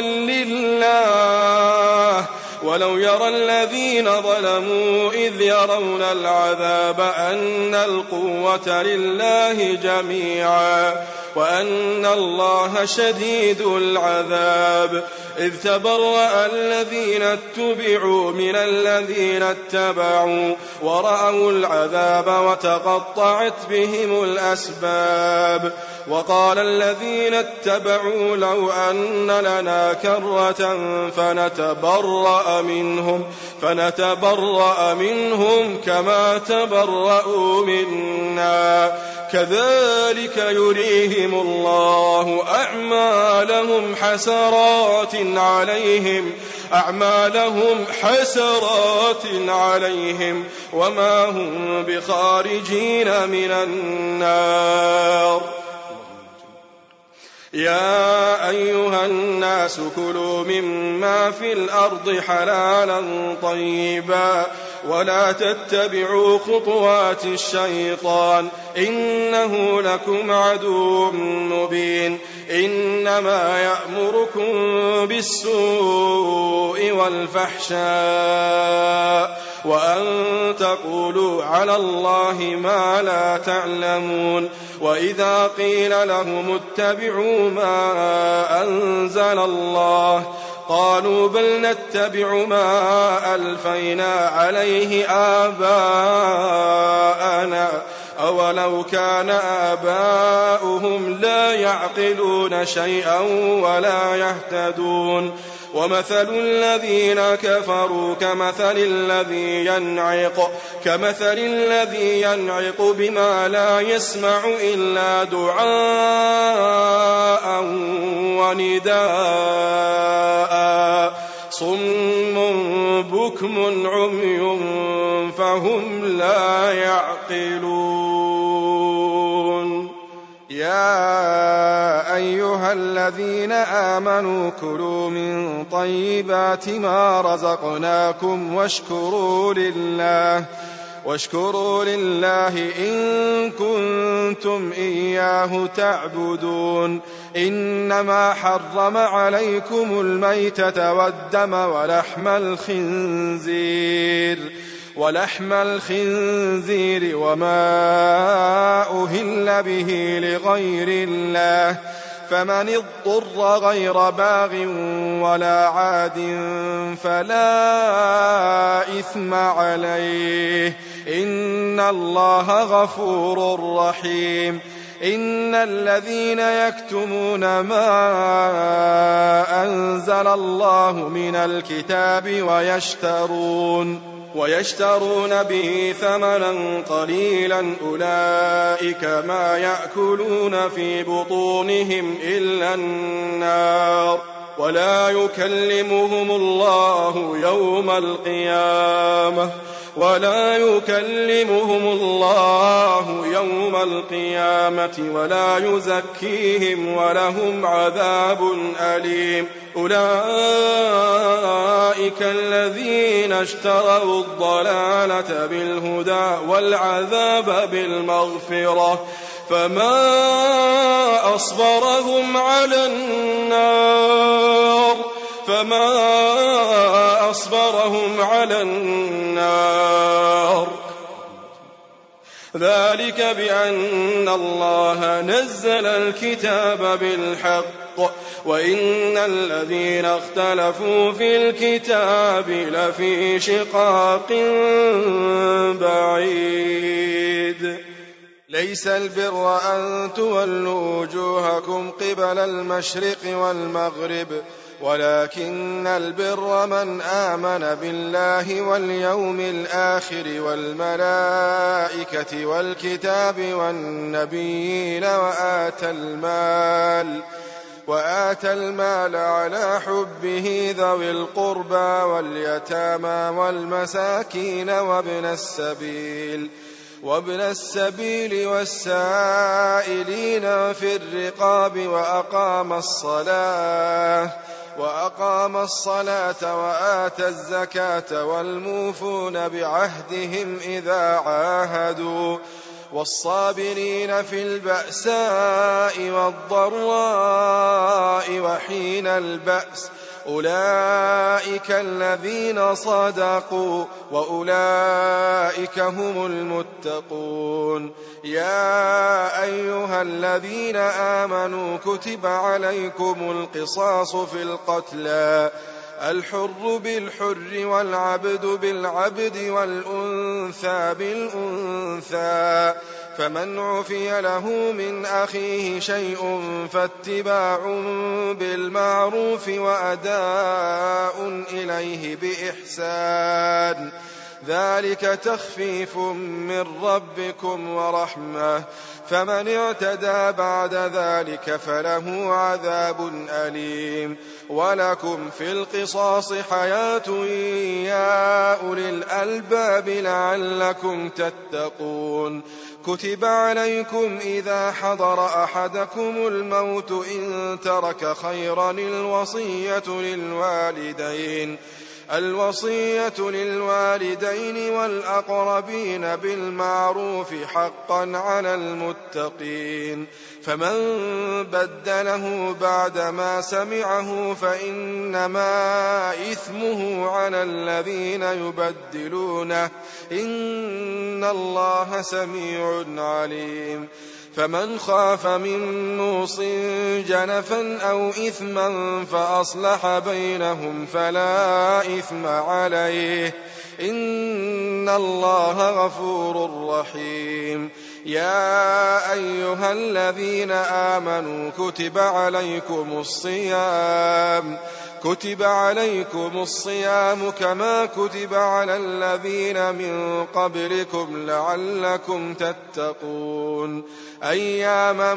B: لله ولو يرى الذين ظلموا إذ يرون العذاب أن القوة لله جميعا وأن الله شديد العذاب إذ تبرأ الذين اتبعوا من الذين اتبعوا ورأوا العذاب وتقطعت بهم الأسباب وقال الذين اتبعوا لو أن لنا كرة فنتبرأ منهم فنتبرأ منهم كما تبرأوا منا كذلك يريهم الله أعمالهم حسرات عليهم أعمالهم حسرات عليهم وما هم بخارجين من النار. يا أيها الناس كلوا مما في الأرض حلالا طيبا ولا تتبعوا خطوات الشيطان إنه لكم عدو مبين إنما يأمركم بالسوء والفحشاء وأن تقولوا على الله ما لا تعلمون وإذا قيل لهم اتبعوا ما أنزل الله قالوا بل نتبع ما ألفينا عليه آباءنا أولو كان آباؤهم لا يعقلون شيئا ولا يهتدون ومثل الذين كفروا كمثل الذي ينعق كمثل الذي ينعق بما لا يسمع إلا دعاء ونداء صم بكم عمي فهم لا يعقلون. يا أيها الذين آمنوا كلوا من طيبات ما رزقناكم واشكروا لله واشكروا لله إن كنتم إياه تعبدون إنما حرم عليكم الميتة والدم ولحم الخنزير ولحم الخنزير وما أهل به لغير الله فمن اضطر غير باغ ولا عاد فلا إثم عليه إن الله غفور رحيم. إن الذين يكتمون ما أنزل الله من الكتاب ويشترون ويشترون به ثمنا قليلا أولئك ما يأكلون في بطونهم إلا النار ولا يكلمهم الله يوم القيامة ولا يكلمهم الله يوم القيامة ولا يزكيهم ولهم عذاب أليم. أولئك الذين اشتروا الضلالة بالهدى والعذاب بالمغفرة فما أصبرهم على النار فما أصبرهم على النار ذلك بأن الله نزل الكتاب بالحق وإن الذين اختلفوا في الكتاب لفي شقاق بعيد. ليس البر أن تولوا وجوهكم قبل المشرق والمغرب ولكن البر من آمن بالله واليوم الآخر والملائكة والكتاب والنبيين وآتى المال وآتى المال على حبه ذوي القربى واليتامى والمساكين وابن السبيل وابن السبيل والسائلين في الرقاب وأقام الصلاة وأقام الصلاة وآتى الزكاة والموفون بعهدهم إذا عاهدوا والصابرين في البأساء والضراء وحين البأس أولئك الذين صدقوا وأولئك هم المتقون. يا أيها الذين آمنوا كتب عليكم القصاص في القتلى الحر بالحر والعبد بالعبد والأنثى بالأنثى فمن عفي له من أخيه شيء فاتباع بالمعروف وأداء إليه بإحسان ذلك تخفيف من ربكم ورحمة فمن اعتدى بعد ذلك فله عذاب أليم. ولكم في القصاص حياة يا أولي الألباب لعلكم تتقون. كتب عليكم إذا حضر أحدكم الموت إن ترك خيرا الوصية للوالدين الوصية للوالدين والأقربين بالمعروف حقا على المتقين. فمن بدله بعدما سمعه فإنما إثمه على الذين يبدلونه إن الله سميع عليم. فمن خاف من موص جنفا أو إثما فأصلح بينهم فلا إثم عليه إن الله غفور رحيم. يا أيها الذين آمنوا كتب عليكم الصيام كتب عليكم الصيام كما كتب على الذين من قبلكم لعلكم تتقون أياما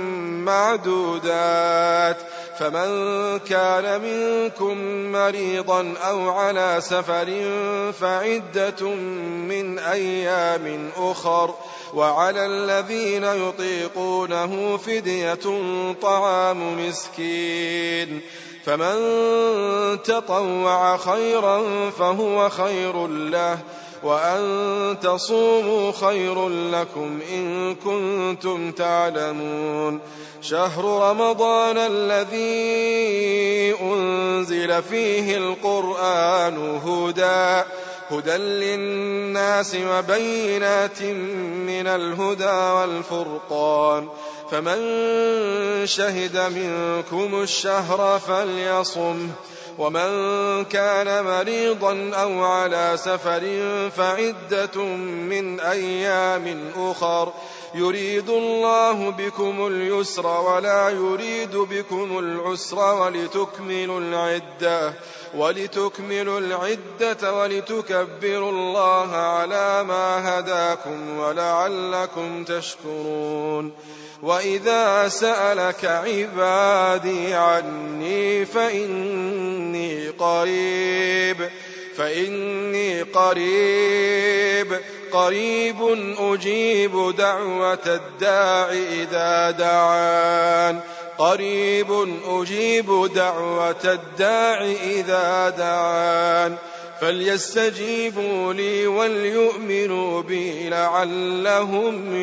B: معدودات فمن كان منكم مريضا أو على سفر فعدة من أيام أخر وعلى الذين يطيقونه فدية طعام مسكين فمن تطوع خيرا فهو خير له وأن تصوموا خير لكم إن كنتم تعلمون. شهر رمضان الذي أنزل فيه القرآن هدى هدى للناس وبينات من الهدى والفرقان فمن شهد منكم الشهر فليصمه ومن كان مريضا أو على سفر فعدة من أيام أخر يريد الله بكم اليسر ولا يريد بكم العسر ولتكملوا العدة ولتكملوا العدة ولتكبروا الله على ما هداكم ولعلكم تشكرون. وإذا سألك عبادي عني فإني قريب فإني قريب قريب أجيب دعوة الداع إذا دعان قريب أجيب دعوة الداع إذا دعان فليستجيبوا لي وليؤمنوا بي لعلهم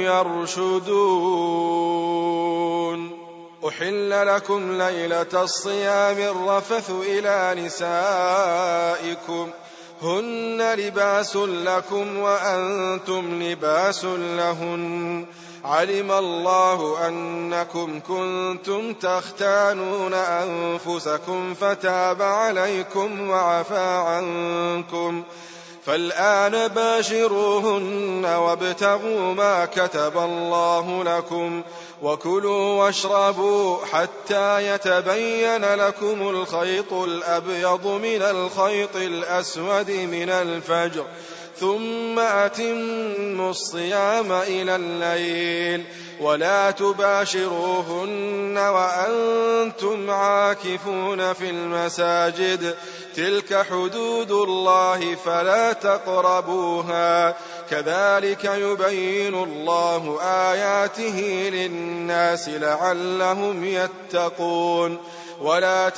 B: يرشدون. أحل لكم ليلة الصيام الرفث إلى نسائكم هن لباس لكم وأنتم لباس لهن علم الله أنكم كنتم تختانون أنفسكم فتاب عليكم وعفى عنكم فالآن باشروهن وابتغوا ما كتب الله لكم وكلوا واشربوا حتى يتبين لكم الخيط الأبيض من الخيط الأسود من الفجر ثم أتموا الصيام إلى الليل ولا تباشروهن وأنتم عاكفون في المساجد تلك حدود الله فلا تقربوها كذلك يبين الله آياته للناس لعلهم يتقون ولا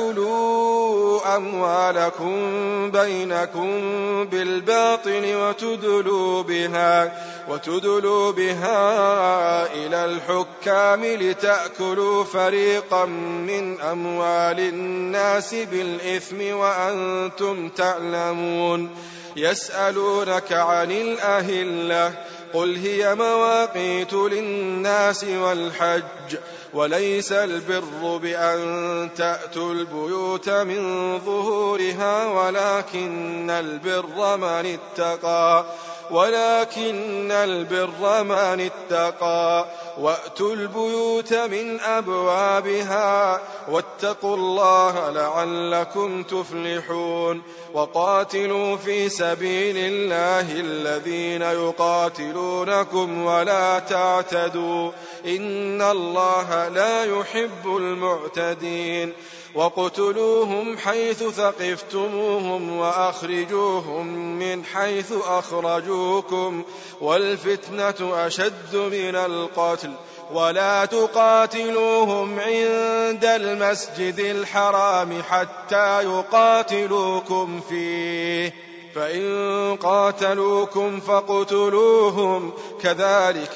B: تأكلوا أموالكم بينكم بالباطل وتدلوا بها, وتدلوا بها إلى الحكام لتأكلوا فريقا من أموال الناس بالإثم وأنتم تعلمون يسألونك عن الأهلة قل هي مواقيت للناس والحج وليس البر بأن تأتوا البيوت من ظهورها ولكن البر من اتقى ولكن البر من اتقى وأتوا البيوت من أبوابها واتقوا الله لعلكم تفلحون وقاتلوا في سبيل الله الذين يقاتلونكم ولا تعتدوا إن الله لا يحب المعتدين وقتلوهم حيث ثقفتموهم وأخرجوهم من حيث أخرجوكم والفتنة أشد من القتل ولا تقاتلوهم عند المسجد الحرام حتى يقاتلوكم فيه فإن قاتلوكم فاقتلوهم كذلك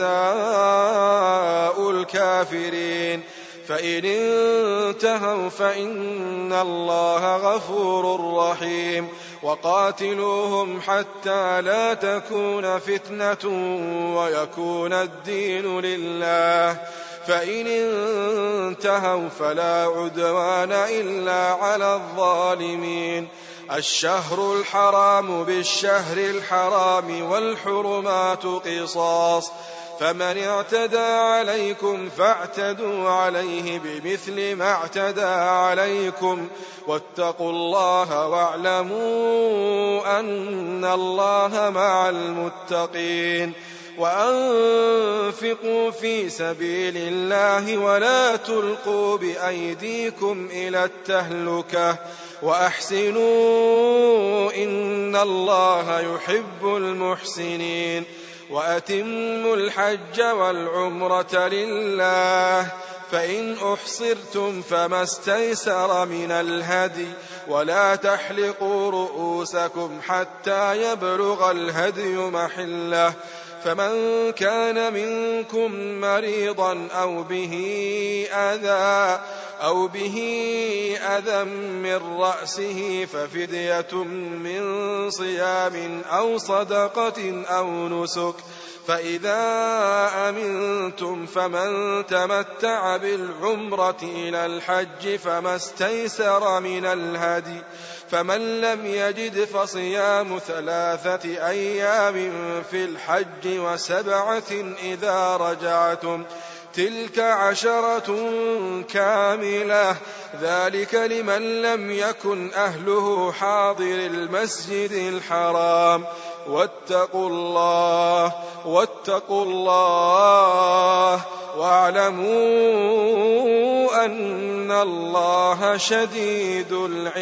B: جزاء الكافرين فإن انتهوا فإن الله غفور رحيم وقاتلوهم حتى لا تكون فتنة ويكون الدين لله فإن انتهوا فلا عدوان إلا على الظالمين الشهر الحرام بالشهر الحرام والحرمات قصاص فمن اعتدى عليكم فاعتدوا عليه بمثل ما اعتدى عليكم واتقوا الله واعلموا أن الله مع المتقين وأنفقوا في سبيل الله ولا تلقوا بأيديكم إلى التهلكة وأحسنوا إن الله يحب المحسنين وأتموا الحج والعمرة لله فإن أحصرتم فما استيسر من الهدي ولا تحلقوا رؤوسكم حتى يبلغ الهدي محله فمن كان منكم مريضا أو به أذى أو به أذى من رأسه ففدية من صيام أو صدقة أو نسك فإذا أمنتم فمن تمتع بالعمرة إلى الحج فما استيسر من الهدي فمن لم يجد فصيام ثلاثة أيام في الحج وسبعة إذا رجعتم تلك عشرة كاملة ذلك لمن لم يكن أهله حاضر المسجد الحرام واتقوا الله واتقوا الله واعلموا أن الله شديد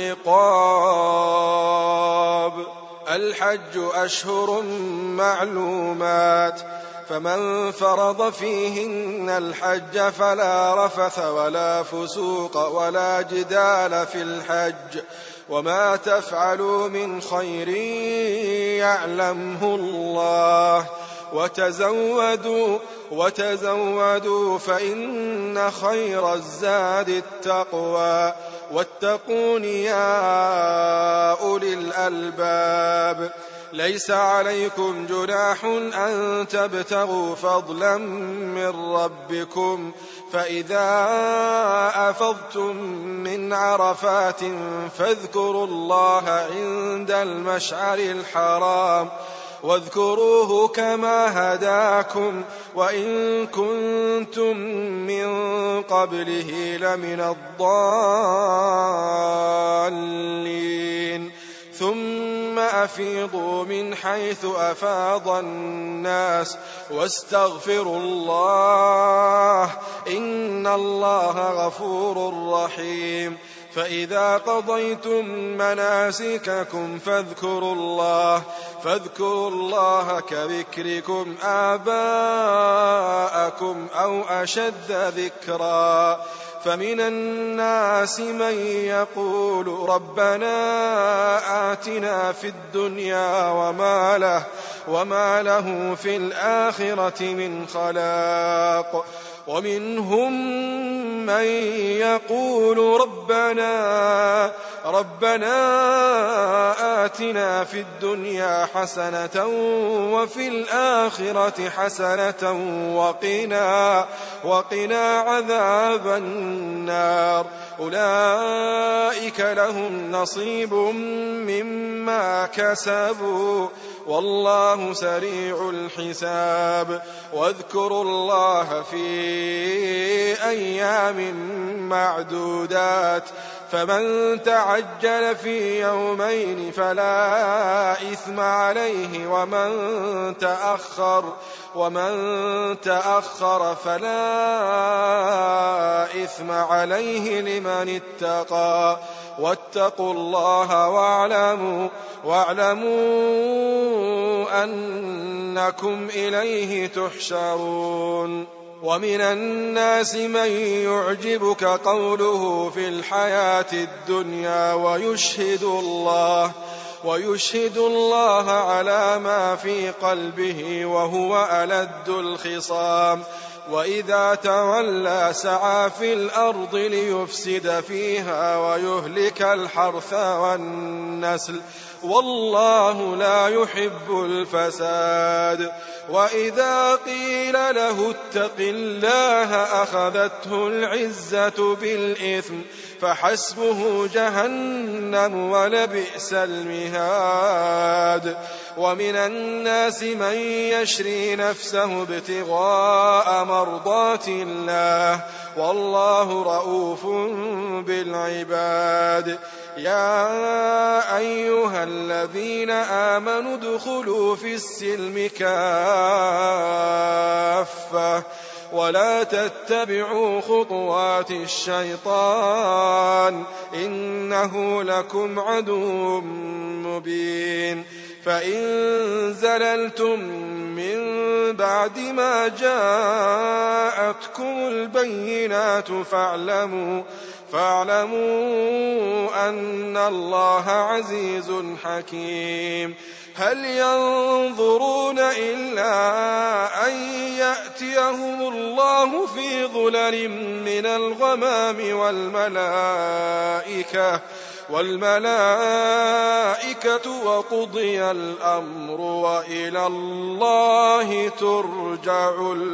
B: العقاب الحج أشهر معلومات فمن فرض فيهن الحج فلا رفث ولا فسوق ولا جدال في الحج وما تفعلوا من خير يعلمه الله وتزودوا وتزودوا فإن خير الزاد التقوى واتقون يا أولي الألباب. ليس عليكم جناح أن تبتغوا فضلا من ربكم، فإذا أفضتم من عرفات فاذكروا الله عند المشعر الحرام واذكروه كما هداكم وإن كنتم من قبله لمن الضالين. ثم أفيضوا من حيث أفاض الناس واستغفروا الله إن الله غفور رحيم. فإذا قضيتم مناسككم فاذكروا الله فاذكروا الله كذكركم آباءكم أو أشد ذكرا. فمن الناس من يقول ربنا آتنا في الدنيا وما له, وما له في الآخرة من خلاق. ومنهم من يقول ربنا ربنا آتنا في الدنيا حسنة وفي الآخرة حسنة وقنا, وقنا عذاب النار. أولئك لهم نصيب مما كسبوا والله سريع الحساب. واذكروا الله في أيام معدودات فمن تعجل في يومين فلا إثم عليه ومن تأخر ومن تأخر فلا إثم عليه لمن اتقى. واتقوا الله واعلموا, واعلموا أنكم إليه تحشرون. ومن الناس من يعجبك قوله في الحياة الدنيا ويشهد الله ويشهد الله على ما في قلبه وهو ألد الخصام. وإذا تولى سعى في الأرض ليفسد فيها ويهلك الحرث والنسل والله لا يحب الفساد. وإذا قيل له اتق الله أخذته العزة بالإثم فحسبه جهنم ولبئس المهاد. ومن الناس من يشري نفسه ابتغاء مرضات الله والله رؤوف بالعباد. يا أيها الذين آمنوا ادخلوا في السلم كافة ولا تتبعوا خطوات الشيطان إنه لكم عدو مبين. فإن زللتم من بعد ما جاءتكم البينات فاعلموا فاعلموا أن الله عزيز حكيم. هل ينظرون إلا أن يأتيهم الله في ظلل من الغمام والملائكة والملائكة وقضي الأمر وإلى الله ترجع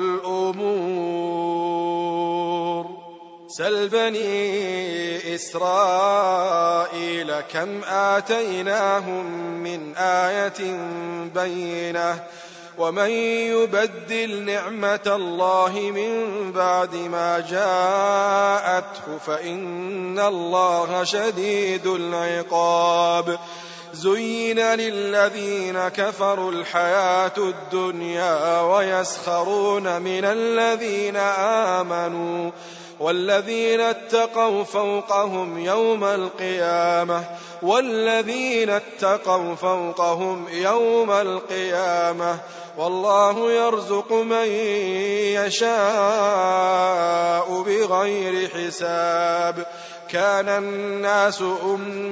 B: الأمور. سل بني إسرائيل كم آتيناهم من آية بينة ومن يبدل نعمة الله من بعد ما جاءته فإن الله شديد العقاب. زين للذين كفروا الحياة الدنيا ويسخرون من الذين آمنوا والذين اتقوا فوقهم يوم القيامة والذين اتقوا فوقهم يوم القيامة والله يرزق من يشاء بغير حساب. كان الناس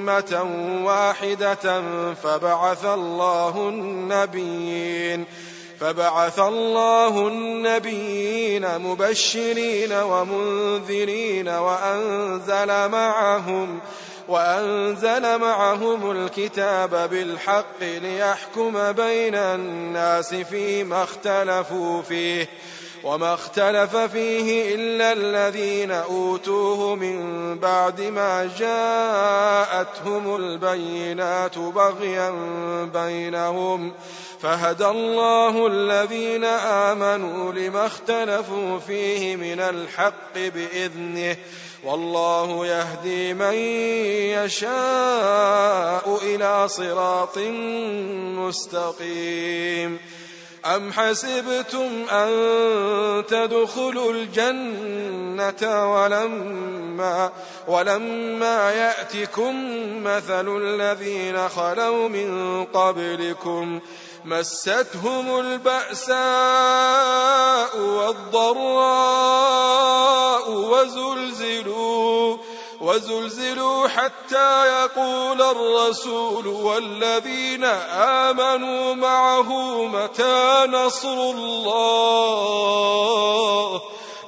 B: أمة واحدة فبعث الله النبيين فبعث الله النبيين مبشرين ومنذرين وأنزل معهم وأنزل معهم الكتاب بالحق ليحكم بين الناس فيما اختلفوا فيه وما اختلف فيه إلا الذين أوتوه من بعد ما جاءتهم البينات بغيا بينهم فهدى الله الذين آمنوا لما اختلفوا فيه من الحق بإذنه والله يهدي من يشاء إلى صراط مستقيم. أم حسبتم أن تدخلوا الجنة ولما, ولما يأتكم مثل الذين خلوا من قبلكم مستهم البأساء والضراء وزلزلوا, وزلزلوا حتى يقول الرسول والذين آمنوا معه متى نصر الله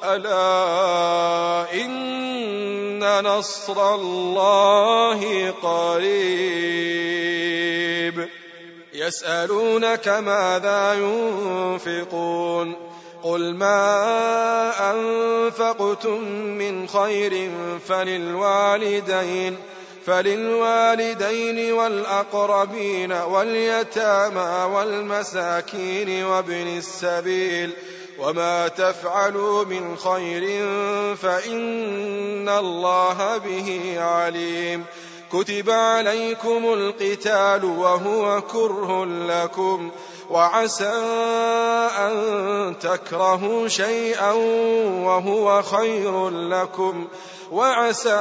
B: ألا إن نصر الله قريب. يسألونك ماذا ينفقون قل ما أنفقتم من خير فللوالدين فللوالدين والأقربين واليتامى والمساكين وابن السبيل وما تفعلوا من خير فإن الله به عليم. كتب عليكم القتال وهو كره لكم وعسى أن تكرهوا شيئا وهو خير لكم وعسى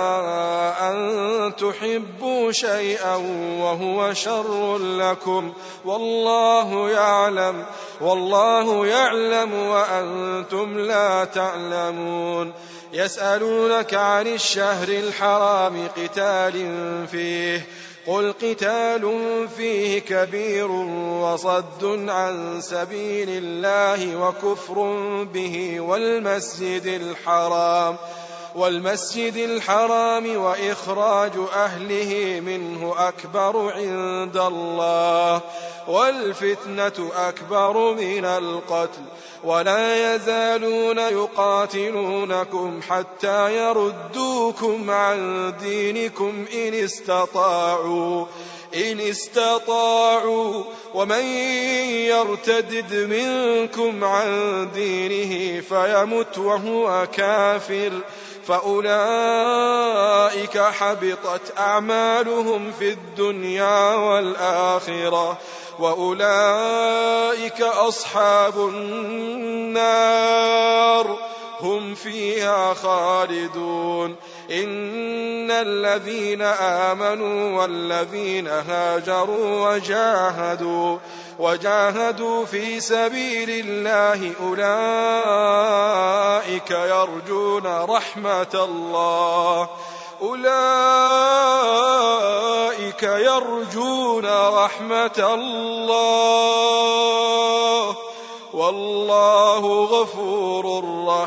B: أن تحبوا شيئا وهو شر لكم والله يعلم والله يعلم وأنتم لا تعلمون. يسألونك عن الشهر الحرام قتال فيه قل قتال فيه كبير وصد عن سبيل الله وكفر به والمسجد الحرام والمسجد الحرام وإخراج أهله منه أكبر عند الله والفتنة أكبر من القتل ولا يزالون يقاتلونكم حتى يردوكم عن دينكم إن استطاعوا إن استطاعوا ومن يرتدد منكم عن دينه فيمت وهو كافر فأولئك حبطت أعمالهم في الدنيا والآخرة وأولئك أصحاب النار هم فيها خالدون. إن الذين آمنوا والذين هاجروا وجاهدوا وجاهدوا في سبيل الله أولئك يرجون رحمة الله أولئك يرجون رحمة الله والله غفور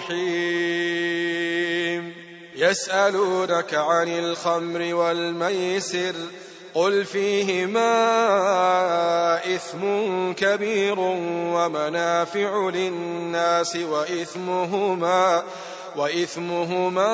B: رحيم. يسألونك عن الخمر والميسر قل فيهما إثم كبير ومنافع للناس وإثمهما وإثمهما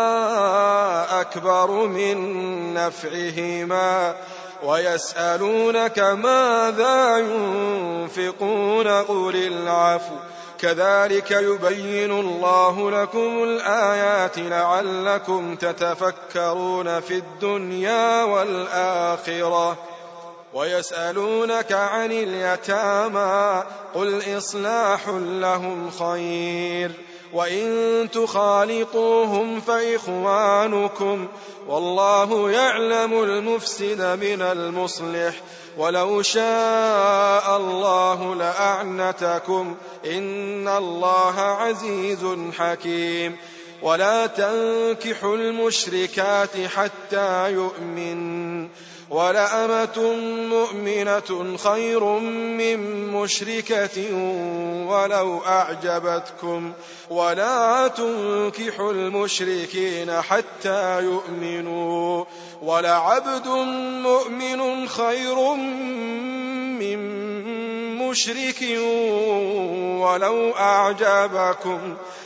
B: أكبر من نفعهما ويسألونك ماذا ينفقون قل العفو كذلك يبين الله لكم الآيات لعلكم تتفكرون في الدنيا والآخرة. ويسألونك عن اليتامى قل إصلاح لهم خير وإن تخالطوهم فإخوانكم والله يعلم المفسد من المصلح ولو شاء الله لأعنتكم إن الله عزيز حكيم. ولا تنكحوا المشركات حتى يؤمن ولأمة مؤمنة خير من مشركة ولو أعجبتكم ولا تنكحوا المشركين حتى يؤمنوا ولعبد مؤمن خير من مشرك ولو أعجبكم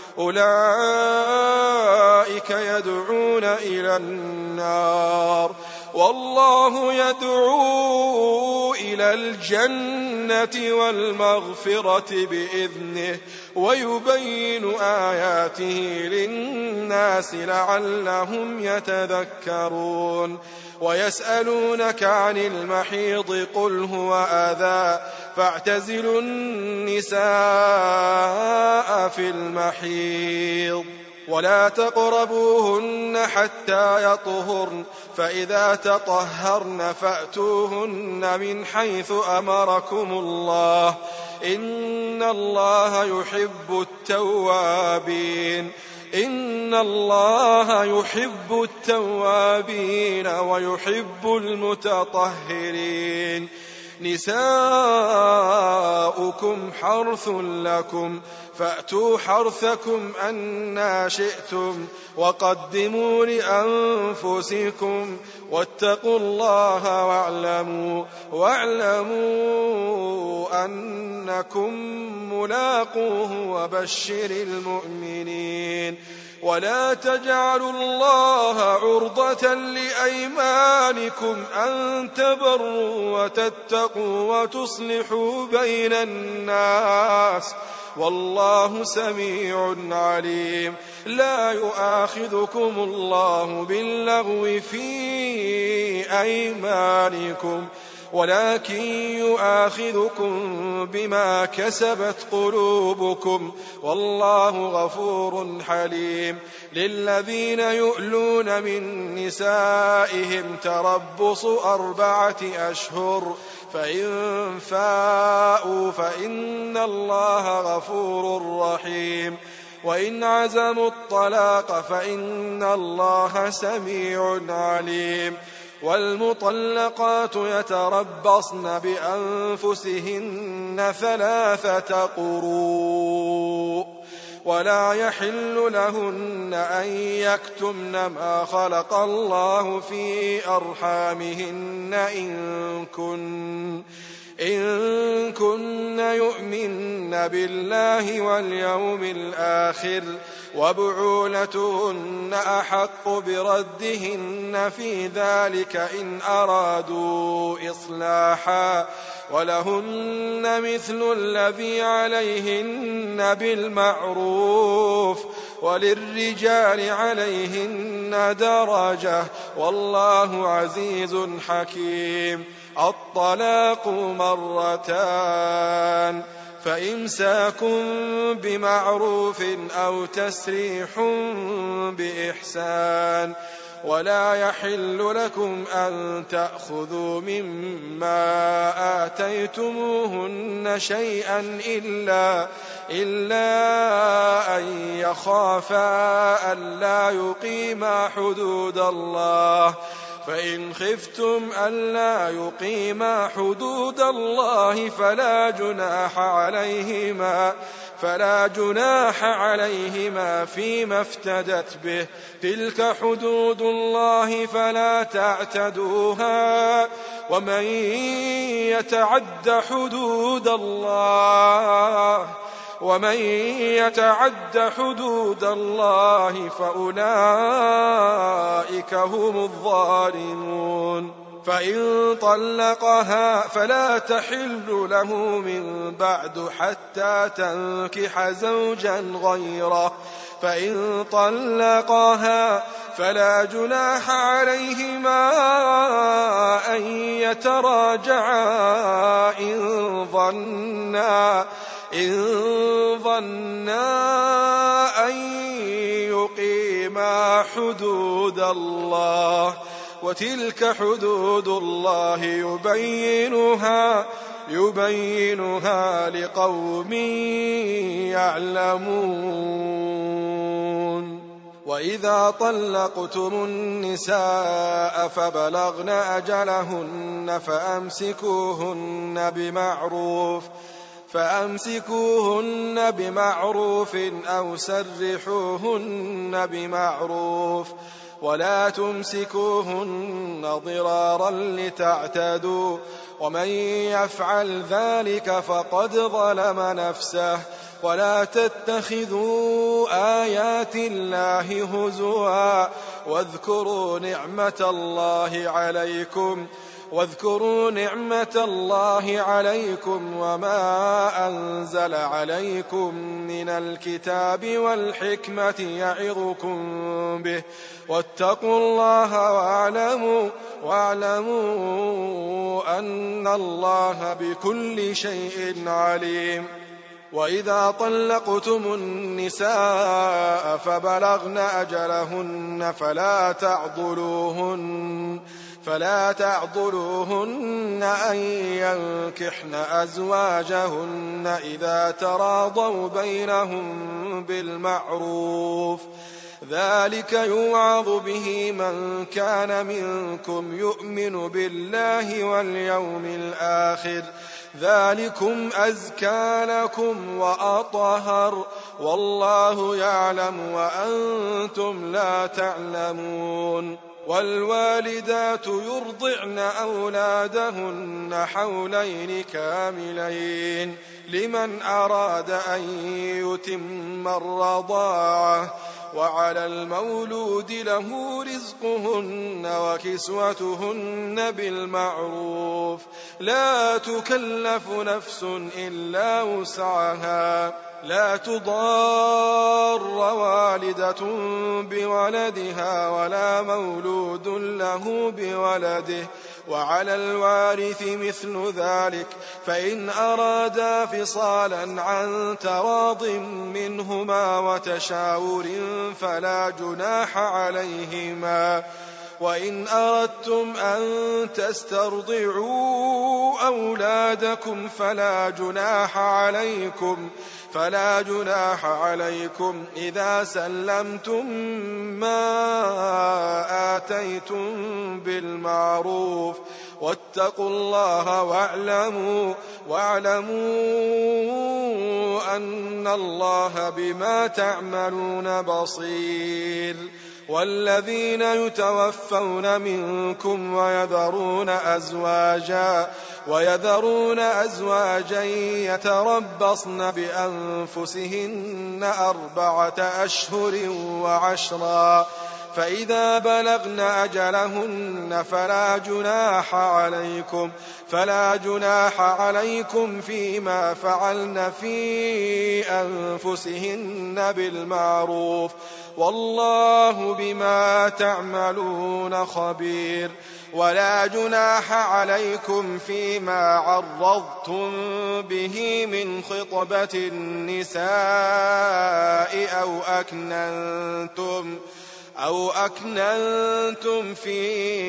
B: أولئك يدعون إلى النار والله يدعو إلى الجنة والمغفرة بإذنه ويبين آياته للناس لعلهم يتذكرون ويسألونك عن المحيض قل هو أذى فاعتزلوا النساء في المحيض ولا تقربوهن حتى يطهرن فإذا تطهرن فأتوهن من حيث أمركم الله إن الله يحب التوابين إن الله يحب التوابين ويحب المتطهرين نساؤكم حرث لكم فأتوا حرثكم أنى شئتم وقدموا لأنفسكم واتقوا الله واعلموا, واعلموا أنكم ملاقوه وبشر المؤمنين ولا تجعلوا الله عرضة لأيمانكم أن تبروا وتتقوا وتصلحوا بين الناس والله سميع عليم لا يؤاخذكم الله باللغو في أيمانكم ولكن يؤاخذكم بما كسبت قلوبكم والله غفور حليم للذين يؤلون من نسائهم تربص أربعة أشهر فإن فاءوا فإن الله غفور رحيم وإن عزموا الطلاق فإن الله سميع عليم والمطلقات يتربصن بأنفسهن ثلاثة قروء ولا يحل لهن أن يكتمن ما خلق الله في أرحامهن إن كن إن كن يؤمن بالله واليوم الآخر وبعولتهن أحق بردهن في ذلك إن أرادوا إصلاحا ولهن مثل الذي عليهن بالمعروف وللرجال عليهن درجة والله عزيز حكيم الطلاق مرتان فإمساكم بمعروف أو تسريح بإحسان ولا يحل لكم أن تأخذوا مما آتيتموهن شيئا إلا, إلا أن يخافا ألا يقيما حدود الله فإن خفتم ألا يقيما حدود الله فلا جناح عليهما فلا جناح عليهما فيما افتدت به تلك حدود الله فلا تعتدوها ومن يتعد حدود الله ومن يتعد حدود الله فأولئك هم الظالمون فإن طلقها فلا تحل له من بعد حتى تنكح زوجا غيره فإن طلقها فلا جناح عليهما أن يتراجعا إن ظنا إن ظنا أن يقيما حدود الله وتلك حدود الله يبينها يبينها لقوم يعلمون. وإذا طلقتم النساء فبلغن أجلهن فأمسكوهن بمعروف فأمسكوهن بمعروف أو سرحوهن بمعروف ولا تمسكوهن ضرارا لتعتدوا ومن يفعل ذلك فقد ظلم نفسه ولا تتخذوا آيات الله هزوا واذكروا نعمة الله عليكم واذكروا نعمة الله عليكم وما أنزل عليكم من الكتاب والحكمة يعظكم به واتقوا الله واعلموا, واعلموا أن الله بكل شيء عليم. وإذا طلقتم النساء فبلغن أجلهن فلا تعضلوهن فلا تعضلوهن أن ينكحن أزواجهن إذا تراضوا بينهم بالمعروف ذلك يوعظ به من كان منكم يؤمن بالله واليوم الآخر ذلكم أزكى لكم وأطهر والله يعلم وأنتم لا تعلمون. والوالدات يرضعن أولادهن حولين كاملين لمن أراد أن يتم الرضاعة وعلى المولود له رزقهن وكسوتهن بالمعروف لا تكلف نفس إلا وسعها لا تضار والدة بولدها ولا مولود له بولده وعلى الوارث مثل ذلك فإن أرادا فصالا عن تراض منهما وتشاور فلا جناح عليهما وإن أردتم أن تسترضعوا أولادكم فلا جناح عليكم فلا جناح عليكم إذا سلمتم ما آتيتم بالمعروف واتقوا الله واعلموا, واعلموا أن الله بما تعملون بصير. والذين يتوفون منكم ويذرون أزواجا ويذرون أزواجا يتربصن بأنفسهن أربعة أشهر وعشرا فإذا بلغن أجلهن فلا جناح عليكم فلا جناح عليكم فيما فعلن في أنفسهن بالمعروف والله بما تعملون خبير. ولا جناح عليكم فيما عرضتم به من خطبة النساء أو أكننتم أو أكننتم في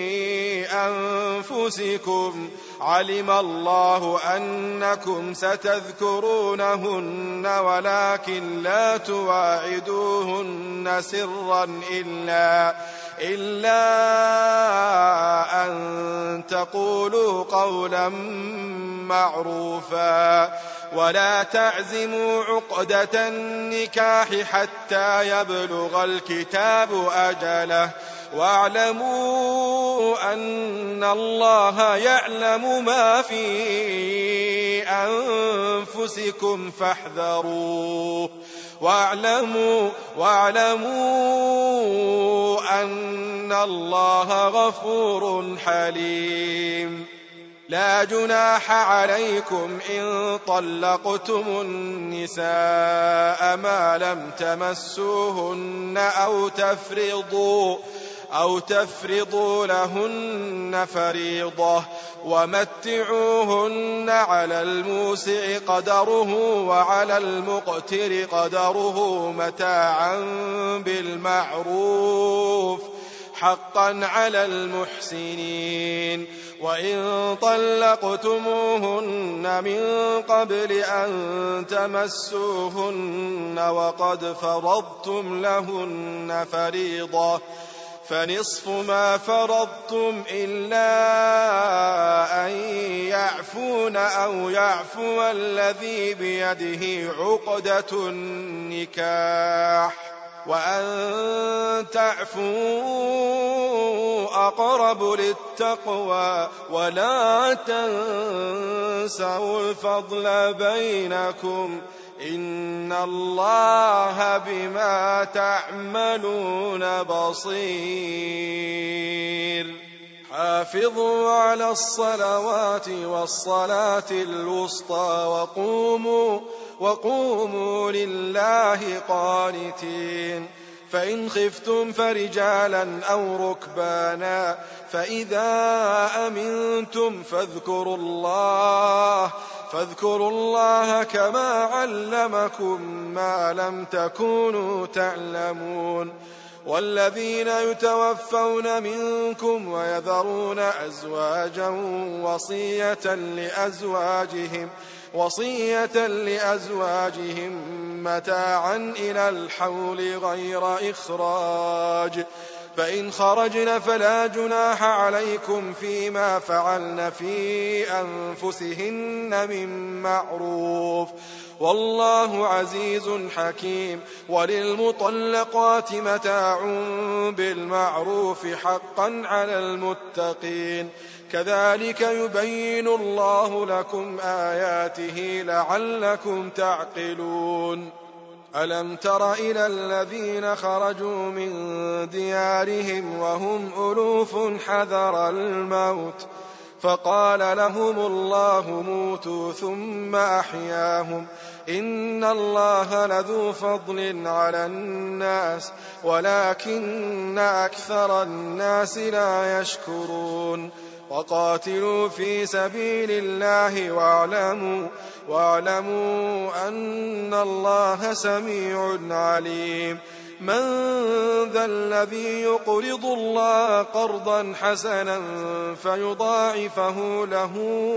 B: أنفسكم علم الله أنكم ستذكرونهن ولكن لا تواعدوهن سرا إلا, إلا أن تقولوا قولا معروفا ولا تعزموا عقدة النكاح حتى يبلغ الكتاب أجله واعلموا أن الله يعلم ما في أنفسكم فاحذروه واعلموا, واعلموا أن الله غفور حليم. لا جناح عليكم إن طلقتم النساء ما لم تمسوهن أو تفرضوا أو تفرضوا لهن فريضة ومتعوهن على الموسع قدره وعلى المقتر قدره متاعا بالمعروف حقا على المحسنين. وإن طلقتموهن من قبل أن تمسوهن وقد فرضتم لهن فريضة فنصف ما فرضتم إلا أن يعفون أو يعفو الذي بيده عقدة النكاح وأن تعفوا أقرب للتقوى ولا تنسوا الفضل بينكم إن الله بما تعملون بصير. حافظوا على الصلوات والصلاة الوسطى وقوموا, وقوموا لله قانتين. فإن خفتم فرجالا أو ركبانا فإذا أمنتم فاذكروا الله فاذكروا الله كما علمكم ما لم تكونوا تعلمون. والذين يتوفون منكم ويذرون أزواجا وصية لأزواجهم وصية لأزواجهم متاعا إلى الحول غير إخراج فإن خرجن فلا جناح عليكم فيما فعلن في أنفسهن من معروف والله عزيز حكيم. وللمطلقات متاع بالمعروف حقا على المتقين كذلك يبين الله لكم آياته لعلكم تعقلون. ألم تر إلى الذين خرجوا من ديارهم وهم ألوف حذر الموت فقال لهم الله موتوا ثم أحياهم إن الله لذو فضل على الناس ولكن أكثر الناس لا يشكرون. وقاتلوا في سبيل الله واعلموا, واعلموا أن الله سميع عليم. من ذا الذي يقرض الله قرضا حسنا فيضاعفه له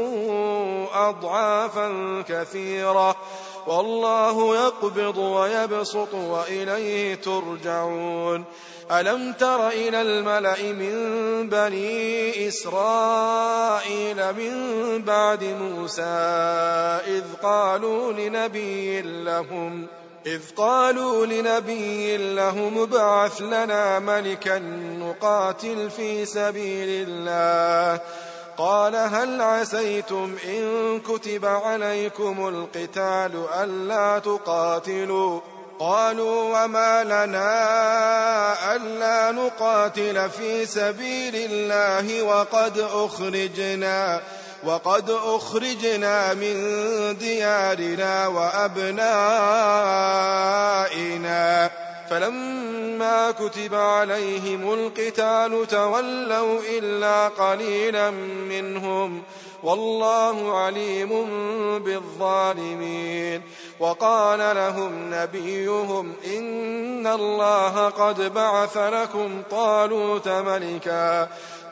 B: أضعافا كثيرة والله يقبض ويبسط وإليه ترجعون. ألم تر إلى الملأ من بني إسرائيل من بعد موسى إذ قالوا لنبي لهم إذ قالوا لنبي لهم ابعث لنا ملكا نقاتل في سبيل الله قال هل عسيتم إن كتب عليكم القتال ألا تقاتلوا قالوا وما لنا ألا نقاتل في سبيل الله وقد أخرجنا وقد أخرجنا من ديارنا وأبنائنا فلما كتب عليهم القتال تولوا إلا قليلا منهم والله عليم بالظالمين. وقال لهم نبيهم إن الله قد بعث لكم طالوت ملكا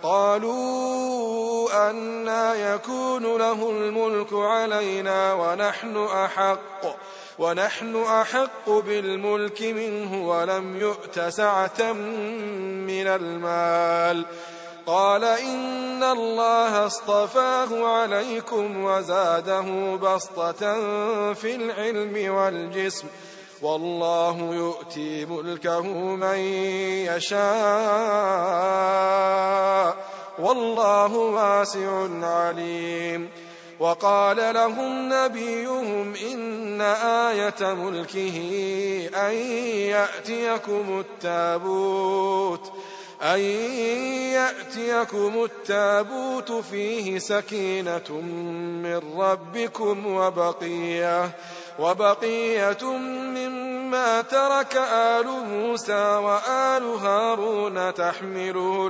B: قالوا أنى يكون له الملك علينا ونحن أحق ونحن أحق بالملك منه ولم يؤت سعة من المال قال إن الله اصطفاه عليكم وزاده بسطة في العلم والجسم والله يؤتي ملكه من يشاء والله واسع عليم. وقال لهم نبيهم إن آية ملكه أن يأتيكم التابوت أن يأتيكم التابوت فيه سكينة من ربكم وبقية وبقية مما ترك آل موسى وآل هارون تحمله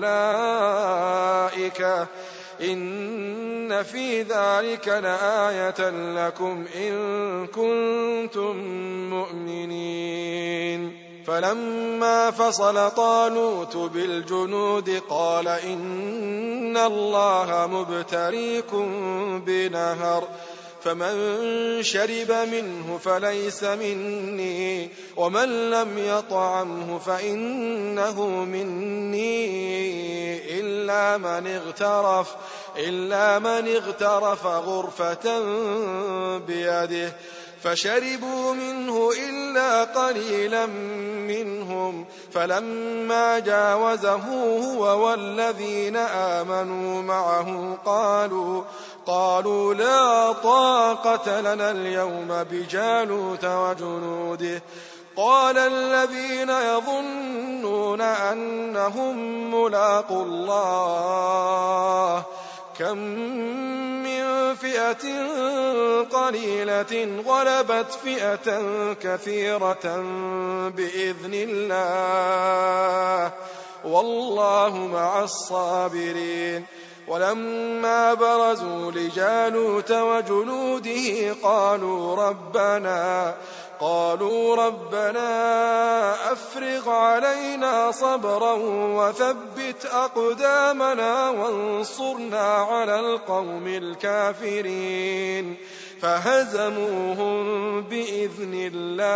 B: الملائكة إن في ذلك لآية لكم إن كنتم مؤمنين. فلما فصل طالوت بالجنود قال إن الله مبتليكم بنهر فمن شرب منه فليس مني ومن لم يطعمه فإنه مني إلا من اغترف إلا من اغترف غرفة بيده فشربوا منه إلا قليلا منهم فلما جاوزه هو والذين آمنوا معه قالوا قالوا لا طاقة لنا اليوم بجالوت وجنوده قال الذين يظنون أنهم ملاقو الله كم من فئة قليلة غلبت فئة كثيرة بإذن الله والله مع الصابرين ولما برزوا لجالوت وجنوده قالوا ربنا قالوا ربنا أفرغ علينا صبرا وثبت أقدامنا وانصرنا على القوم الكافرين فهزموهم بإذن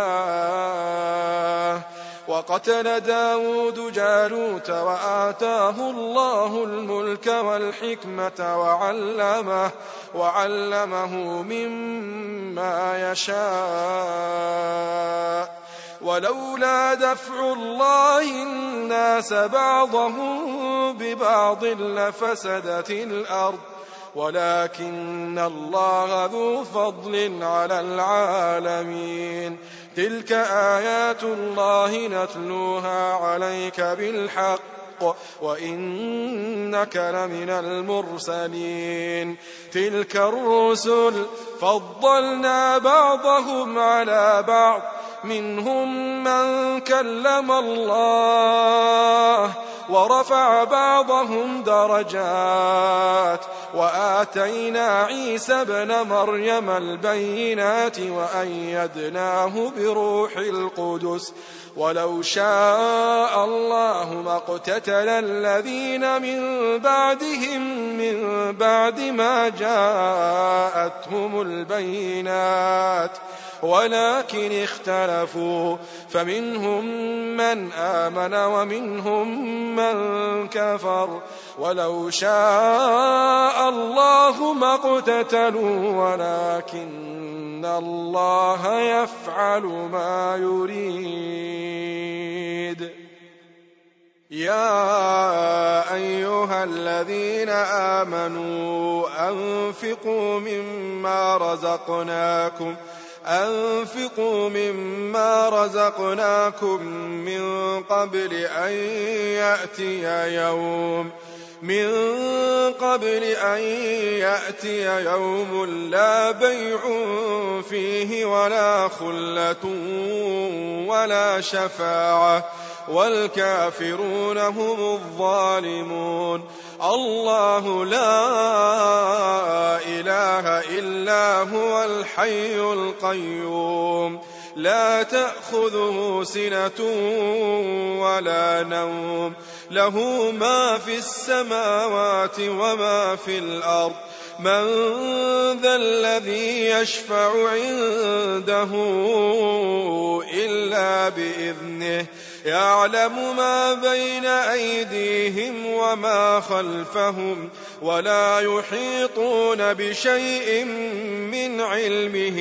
B: الله وقتل داود جالوت وآتاه الله الملك والحكمة وعلمه, وعلمه مما يشاء ولولا دفع الله الناس بعضهم ببعض لفسدت الأرض ولكن الله ذو فضل على العالمين تلك آيات الله نتلوها عليك بالحق وإنك لمن المرسلين تلك الرسل فضلنا بعضهم على بعض منهم من كلم الله ورفع بعضهم درجات وآتينا عيسى ابن مريم البينات وأيدناه بروح القدس ولو شاء الله ما اقتتل الذين من بعدهم من بعد ما جاءتهم البينات ولكن اختلفوا فمنهم من آمن ومنهم من كفر ولو شاء الله ما اقتتلوا ولكن الله يفعل ما يريد يا أيها الذين آمنوا أنفقوا مما رزقناكم أنفقوا مما رزقناكم من قبل أن يأتي يوم من قبل أن يأتي يوم لا بيع فيه ولا خلة ولا شفاعة والكافرون هم الظالمون الله لا إله إلا هو الحي القيوم لا تأخذه سنة ولا نوم له ما في السماوات وما في الأرض من ذا الذي يشفع عنده إلا بإذنه يعلم ما بين أيديهم وما خلفهم ولا يحيطون بشيء من علمه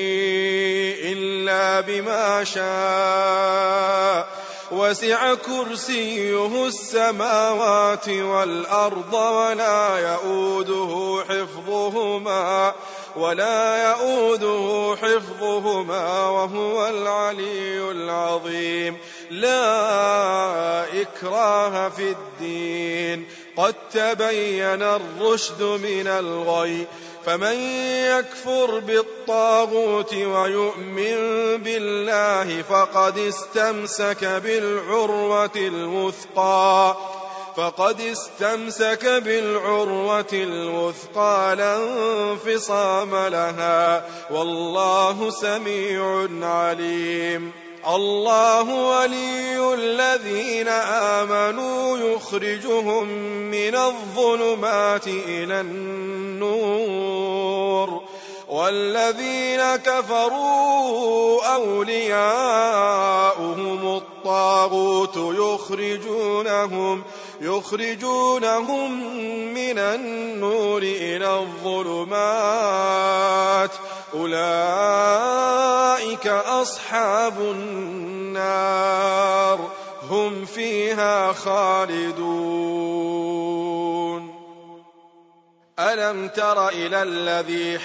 B: إلا بما شاء وسع كرسيه السماوات والأرض ولا يؤوده حفظهما ولا يؤوده حفظهما وهو العلي العظيم لا إكراه في الدين قد تبين الرشد من الغي فمن يكفر بالطاغوت ويؤمن بالله فقد استمسك بالعروة الوثقى فقد استمسك بالعروة الوثقى لا انفصام لها والله سميع عليم الله ولي الذين آمنوا يخرجهم من الظلمات إلى النور والذين كفروا أولياؤهم الطاغوت يخرجونهم يخرجونهم من النور إلى الظلمات أولئك أصحاب النار هم فيها خالدون. ألم تر إلى الذي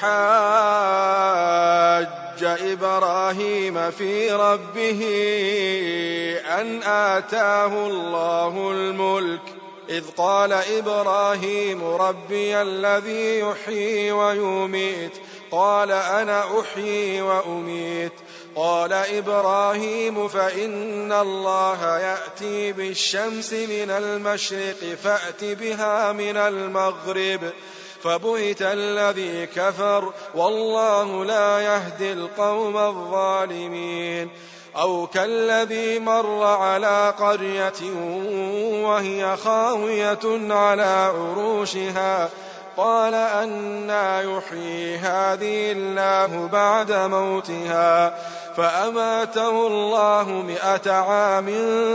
B: حاج إبراهيم في ربه أن آتاه الله الملك إذ قال إبراهيم ربي الذي يحيي ويميت قال أنا أحيي وأميت قال إبراهيم فإن الله يأتي بالشمس من المشرق فأت بها من المغرب فبهت الذي كفر والله لا يهدي القوم الظالمين. أو كالذي مر على قرية وهي خاوية على عروشها قال أنى يحيي هذه الله بعد موتها فأماته الله مئة عام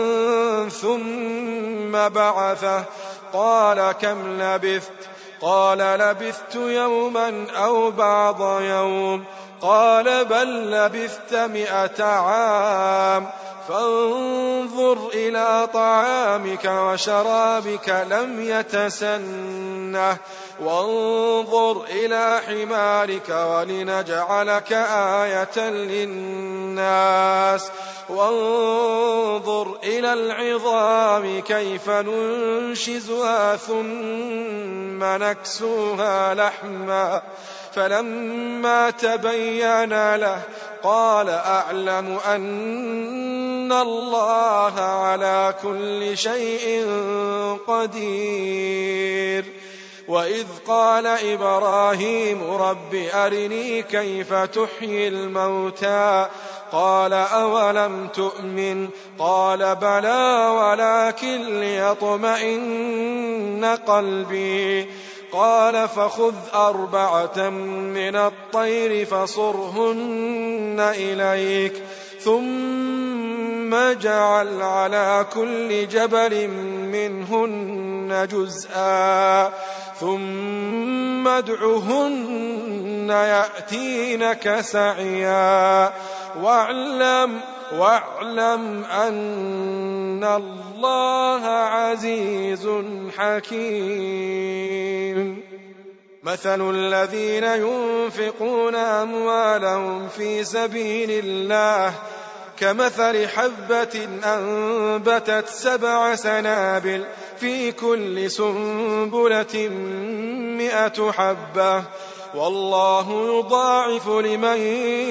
B: ثم بعثه قال كم لبثت قال لبثت يوما أو بعض يوم قال بل لبثت مئة عام فانظر إلى طعامك وشرابك لم يتسنه وانظر إلى حمارك ولنجعلك آية للناس وانظر إلى العظام كيف ننشزها ثم نكسوها لحما فلما تبين له قال أعلم أن الله على كل شيء قدير. وإذ قال إبراهيم رب أرني كيف تحيي الموتى قال أولم تؤمن قال بلى ولكن ليطمئن قلبي قال فخذ أربعة من الطير فصرهن إليك ثم اجعل على كل جبل منهن جزءا ثم ادعهن يأتينك سعيا واعلم, واعلم أن الله عزيز حكيم. مثل الذين ينفقون أموالهم في سبيل الله كمثل حبة أنبتت سبع سنابل في كل سنبلة مئة حبة والله يضاعف لمن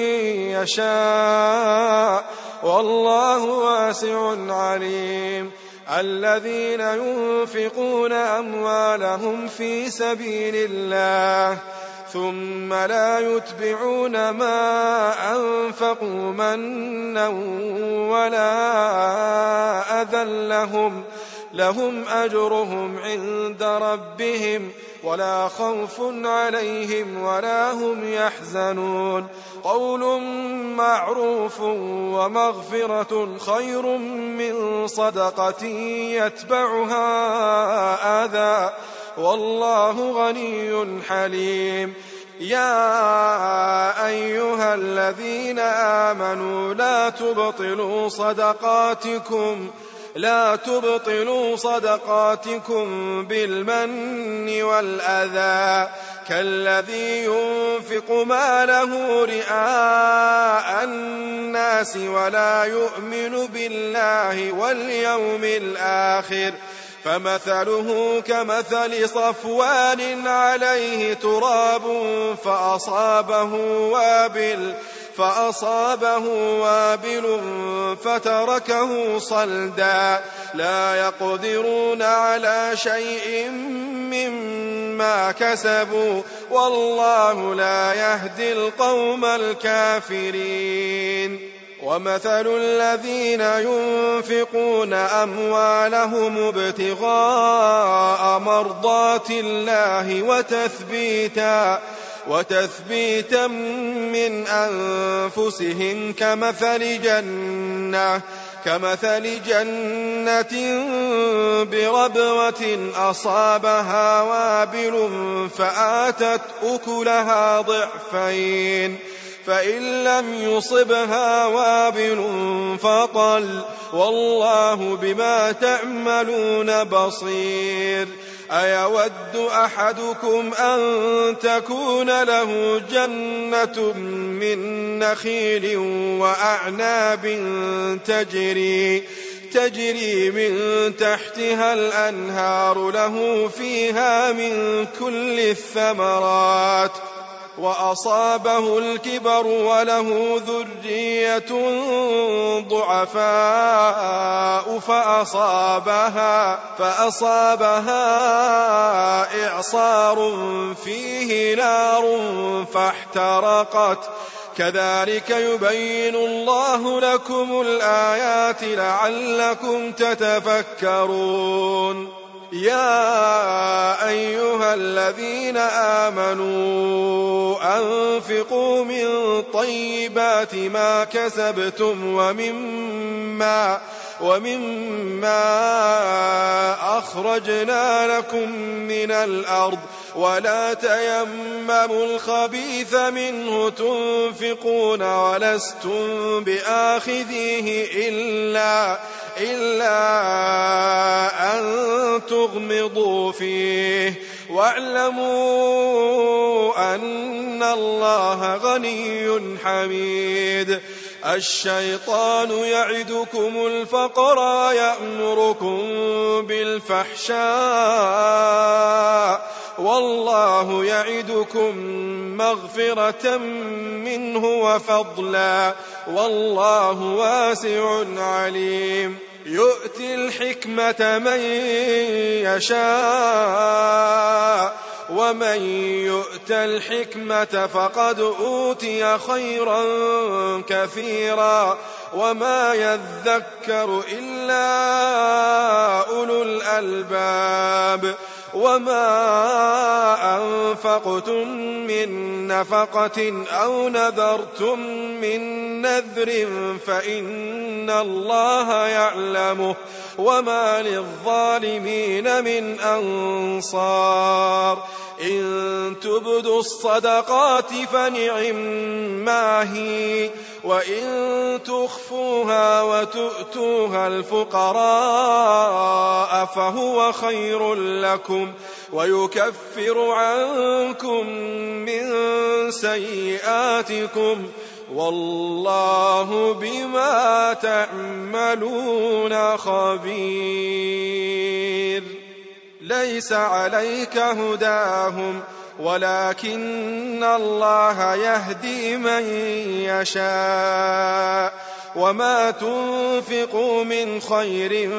B: يشاء والله واسع عليم. الذين ينفقون أموالهم في سبيل الله ثم لا يتبعون ما أنفقوا منا ولا أذى لهم لهم أجرهم عند ربهم ولا خوف عليهم ولا هم يحزنون. قول معروف ومغفرة خير من صدقة يتبعها أذى والله غني حليم. يا أيها الذين آمنوا لا تبطلوا صدقاتكم لا تبطلوا صدقاتكم بالمن والأذى كالذي ينفق ماله رئاء الناس ولا يؤمن بالله واليوم الآخر فمثله كمثل صفوان عليه تراب فأصابه وابل فأصابه وابل فتركه صلدا لا يقدرون على شيء مما كسبوا والله لا يهدي القوم الكافرين. ومثل الذين ينفقون أموالهم ابتغاء مرضات الله وتثبيتا, وتثبيتا من أنفسهم كمثل جنة, كمثل جنة بربوة أصابها وابل فآتت أكلها ضعفين, فإن لم يصبها وابل فطل, والله بما تعملون بصير. أيود أحدكم أن تكون له جنة من نخيل وأعناب تجري, تجري من تحتها الأنهار له فيها من كل الثمرات, وأصابه الكبر وله ذرية ضعفاء فأصابها, فأصابها إعصار فيه نار فاحترقت. كذلك يبين الله لكم الآيات لعلكم تتفكرون. يا أيها الذين آمنوا أنفقوا من طيبات ما كسبتم ومما, ومما أخرجنا لكم من الأرض, ولا تيمموا الخبيث منه تنفقون ولستم بآخذيه إلا, إلا أن تغمضوا فيه, واعلموا أن الله غني حميد. الشيطان يعدكم الفقر ويأمركم بالفحشاء, والله يعدكم مغفرة منه وفضلا, والله واسع عليم. يؤتي الحكمة من يشاء, ومن يؤت الحكمة فقد أوتي خيرا كثيرا, وما يذكر إلا أولو الألباب. وما أنفقتم من نفقة أو نذرتم من نذر فإن الله يعلمه, وما للظالمين من أنصار. إن تبدوا الصدقات فنعما هي, وإن تخفوها وتؤتوها الفقراء فهو خير لكم, ويكفر عنكم من سيئاتكم, والله بما تعملون خبير. ليس عليك هداهم ولكن الله يهدي من يشاء, وما تنفقوا من خير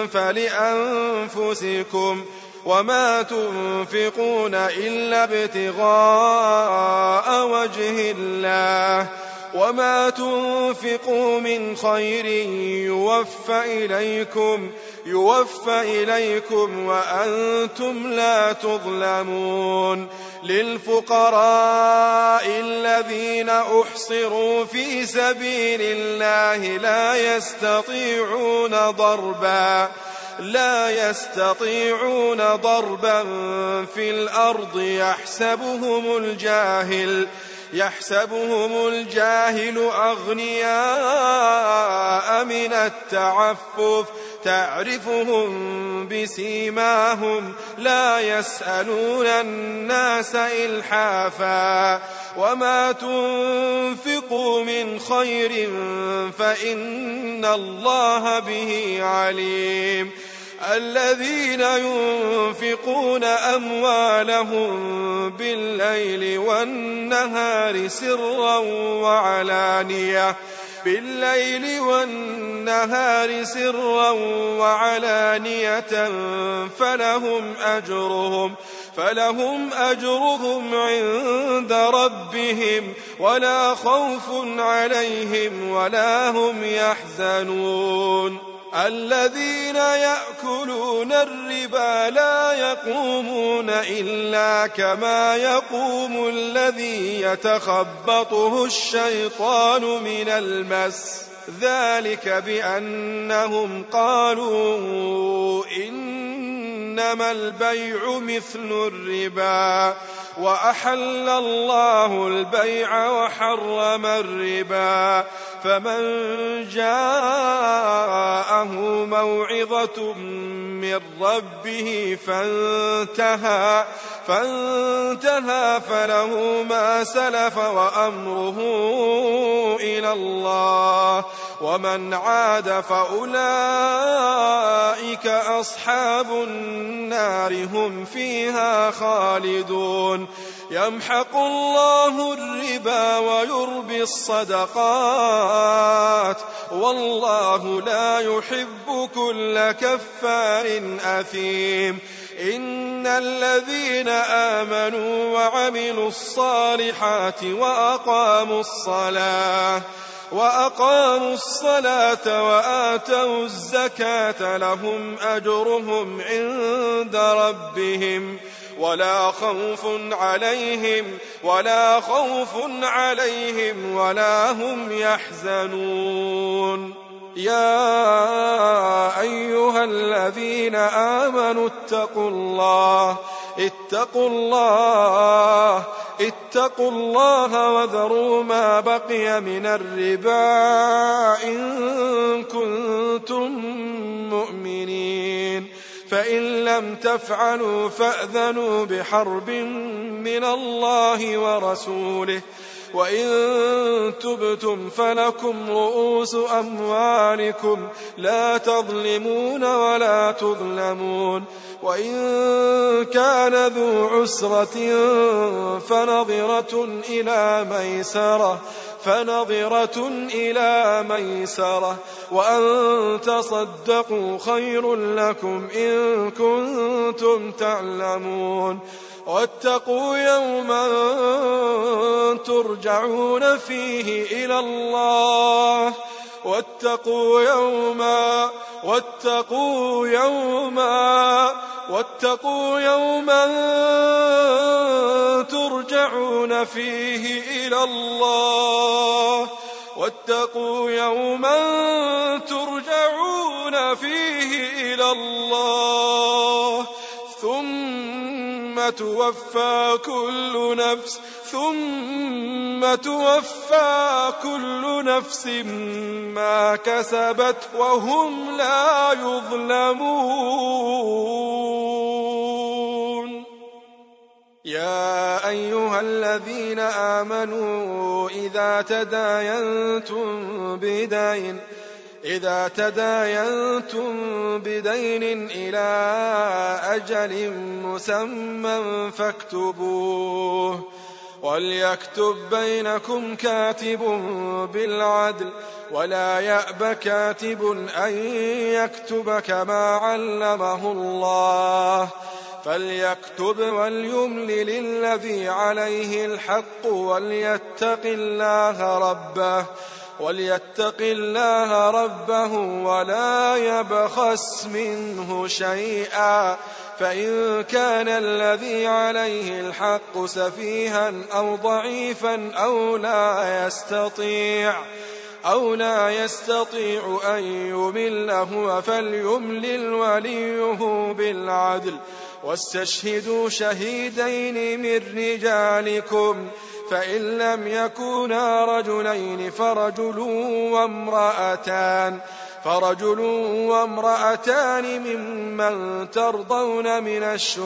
B: فلأنفسكم, وما تنفقون إلا ابتغاء وجه الله, وما تنفقوا من خير يوفى إليكم, يوفى إليكم وأنتم لا تظلمون. للفقراء الذين أحصروا في سبيل الله لا يستطيعون ضربا لا يستطيعون ضربا في الأرض يحسبهم الجاهل يحسبهم الجاهل أغنياء من التعفف, تعرفهم بسيماهم لا يسألون الناس إلحافا, وما تنفقوا من خير فإن الله به عليم. الذين ينفقون أموالهم بالليل والنهار سرا وعلانية بالليل والنهار سرا وعلانية فلهم أجرهم فلهم أجرهم عند ربهم ولا خوف عليهم ولا هم يحزنون الذين يأكلون الربا لا يقومون إلا كما يقوم الذي يتخبطه الشيطان من المس ذلك بأنهم قالوا إنما البيع مثل الربا وأحل الله البيع وحرم الربا فمن جاءه موعظة من ربه فانتهى فانتهى فله ما سلف وأمره إلى الله ومن عاد فأولئك أصحاب النار هم فيها خالدون يمحق الله الربا ويربي الصدقات والله لا يحب كل كفار أثيم إن الذين آمنوا وعملوا الصالحات وأقاموا الصلاة وأقاموا الصلاة وآتوا الزكاة لهم أجرهم عند ربهم ولا خوف عليهم ولا خوف عليهم ولا هم يحزنون يا أيها الذين آمنوا اتقوا الله اتقوا الله اتقوا الله وذروا ما بقي من الربا إن كنتم مؤمنين فإن لم تفعلوا فأذنوا بحرب من الله ورسوله وإن تبتم فلكم رؤوس أموالكم لا تظلمون ولا تظلمون وإن كان ذو عسرة فنظرة إلى ميسرة فنظرة إلى ميسرة وأن تصدقوا خير لكم إن كنتم تعلمون واتقوا يوما ترجعون فيه إلى الله واتقوا يوما واتقوا يوما واتقوا يوما ترجعون فيه إلى الله واتقوا يوما ترجعون فيه إلى الله ثم توفى كل نفس ثم توفى كل نفس ما كسبت وهم لا يظلمون يا أيها الذين آمنوا إذا تداينتم بدين إذا تداينتم بدين إلى أجل مسمى فاكتبوه وليكتب بينكم كاتب بالعدل ولا يأب كاتب أن يكتب كما علمه الله فليكتب وليملل الذي عليه الحق وليتق الله ربه وليتق الله ربه ولا يبخس منه شيئا فإن كان الذي عليه الحق سفيها أو ضعيفا أو لا يستطيع أو لا يستطيع أن يمل هو فليملل وليه بالعدل واستشهدوا شهيدين من رجالكم فإن لم يكونا رجلين فرجل وامرأتان فرجل وامرأتان ممن ترضون من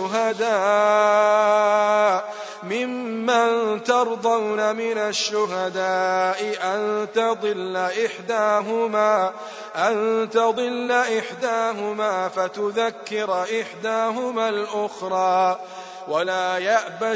B: الشهداء ممن ترضون من الشهداء أن تضل إحداهما أن تضل إحداهما فتذكر إحداهما الأخرى ولا يأبى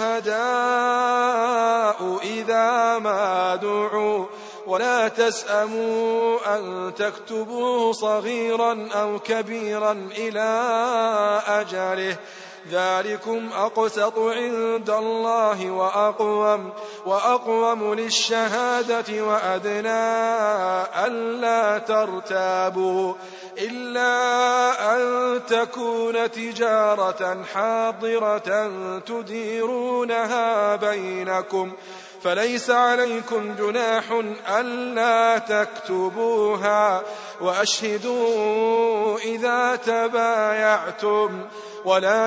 B: الشهداء إذا ما دعوا ولا تسأموا أن تكتبوه صغيرا أو كبيرا إلى أجله ذلكم أقسط عند الله وأقوم, وأقوم للشهادة وأدنى ألا ترتابوا إلا أن تكون تجارة حاضرة تديرونها بينكم فليس عليكم جناح ألا تكتبوها وأشهدوا إذا تبايعتم ولا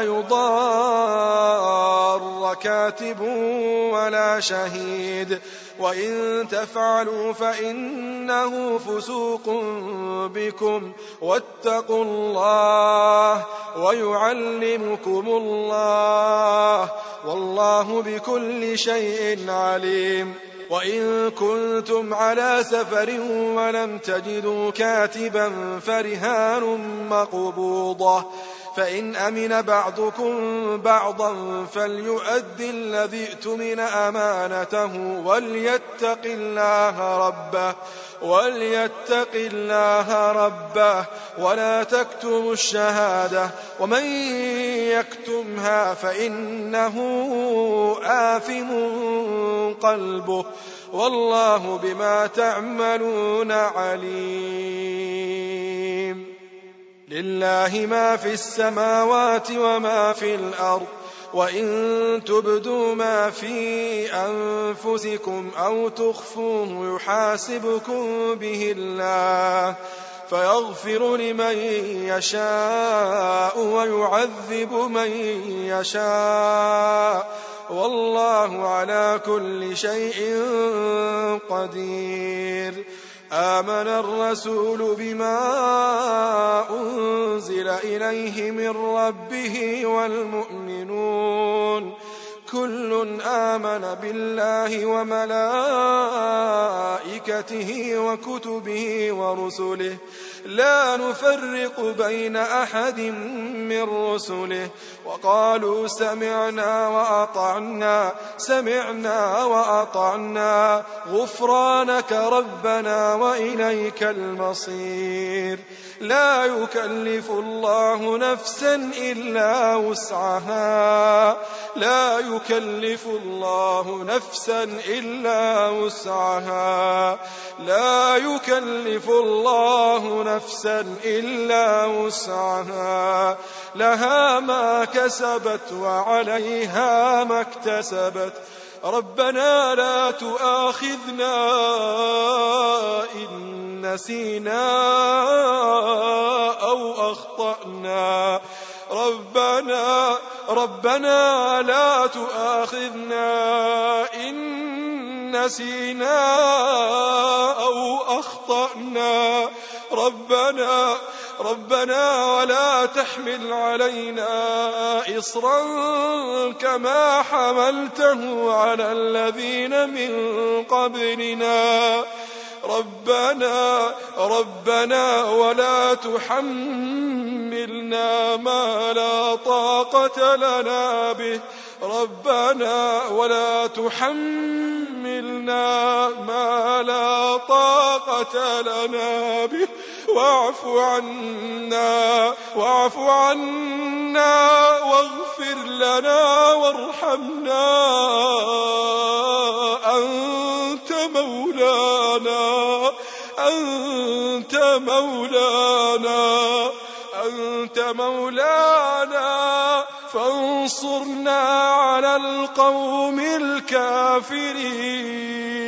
B: يضار كاتب ولا شهيد وإن تفعلوا فإنه فسوق بكم واتقوا الله ويعلمكم الله والله بكل شيء عليم. وإن كنتم على سفر ولم تجدوا كاتبا فرهان مقبوضة فإن أمن بعضكم بعضا فليؤدي الذي اؤتمن أمانته وليتق الله ربه وليتق الله ربه ولا تكتموا الشهادة ومن يكتمها فإنه آثم قلبه والله بما تعملون عليم. لله ما في السماوات وما في الأرض وإن تبدوا ما في أنفسكم أو تخفوه يحاسبكم به الله فيغفر لمن يشاء ويعذب من يشاء والله على كل شيء قدير. آمن الرسول بما أنزل إليه من ربه والمؤمنون كل آمن بالله وملائكته وكتبه ورسله لا نفرق بين أحد من رسله وقالوا سمعنا وأطعنا سمعنا وأطعنا غفرانك ربنا وإليك المصير. لا يكلف الله نفسا إلا وسعها لا يكلف الله نفسا إلا وسعها لا يكلف الله نفسا إلا وسعها لها ما كسبت وعليها ما اكتسبت ربنا لا تؤاخذنا إن نسينا أو أخطأنا ربنا ربنا لا تؤاخذنا إن نسينا أو أخطأنا ربنا ربنا ولا تحمل علينا إصرا كما حملته على الذين من قبلنا ربنا ربنا ولا تحملنا ما لا طاقة لنا به ربنا ولا تحملنا ما لا طاقة لنا به واعف عنا واعف عنا واغفر لنا وارحمنا أنت مولانا أنت مولانا أنت مولانا فانصرنا على القوم الكافرين.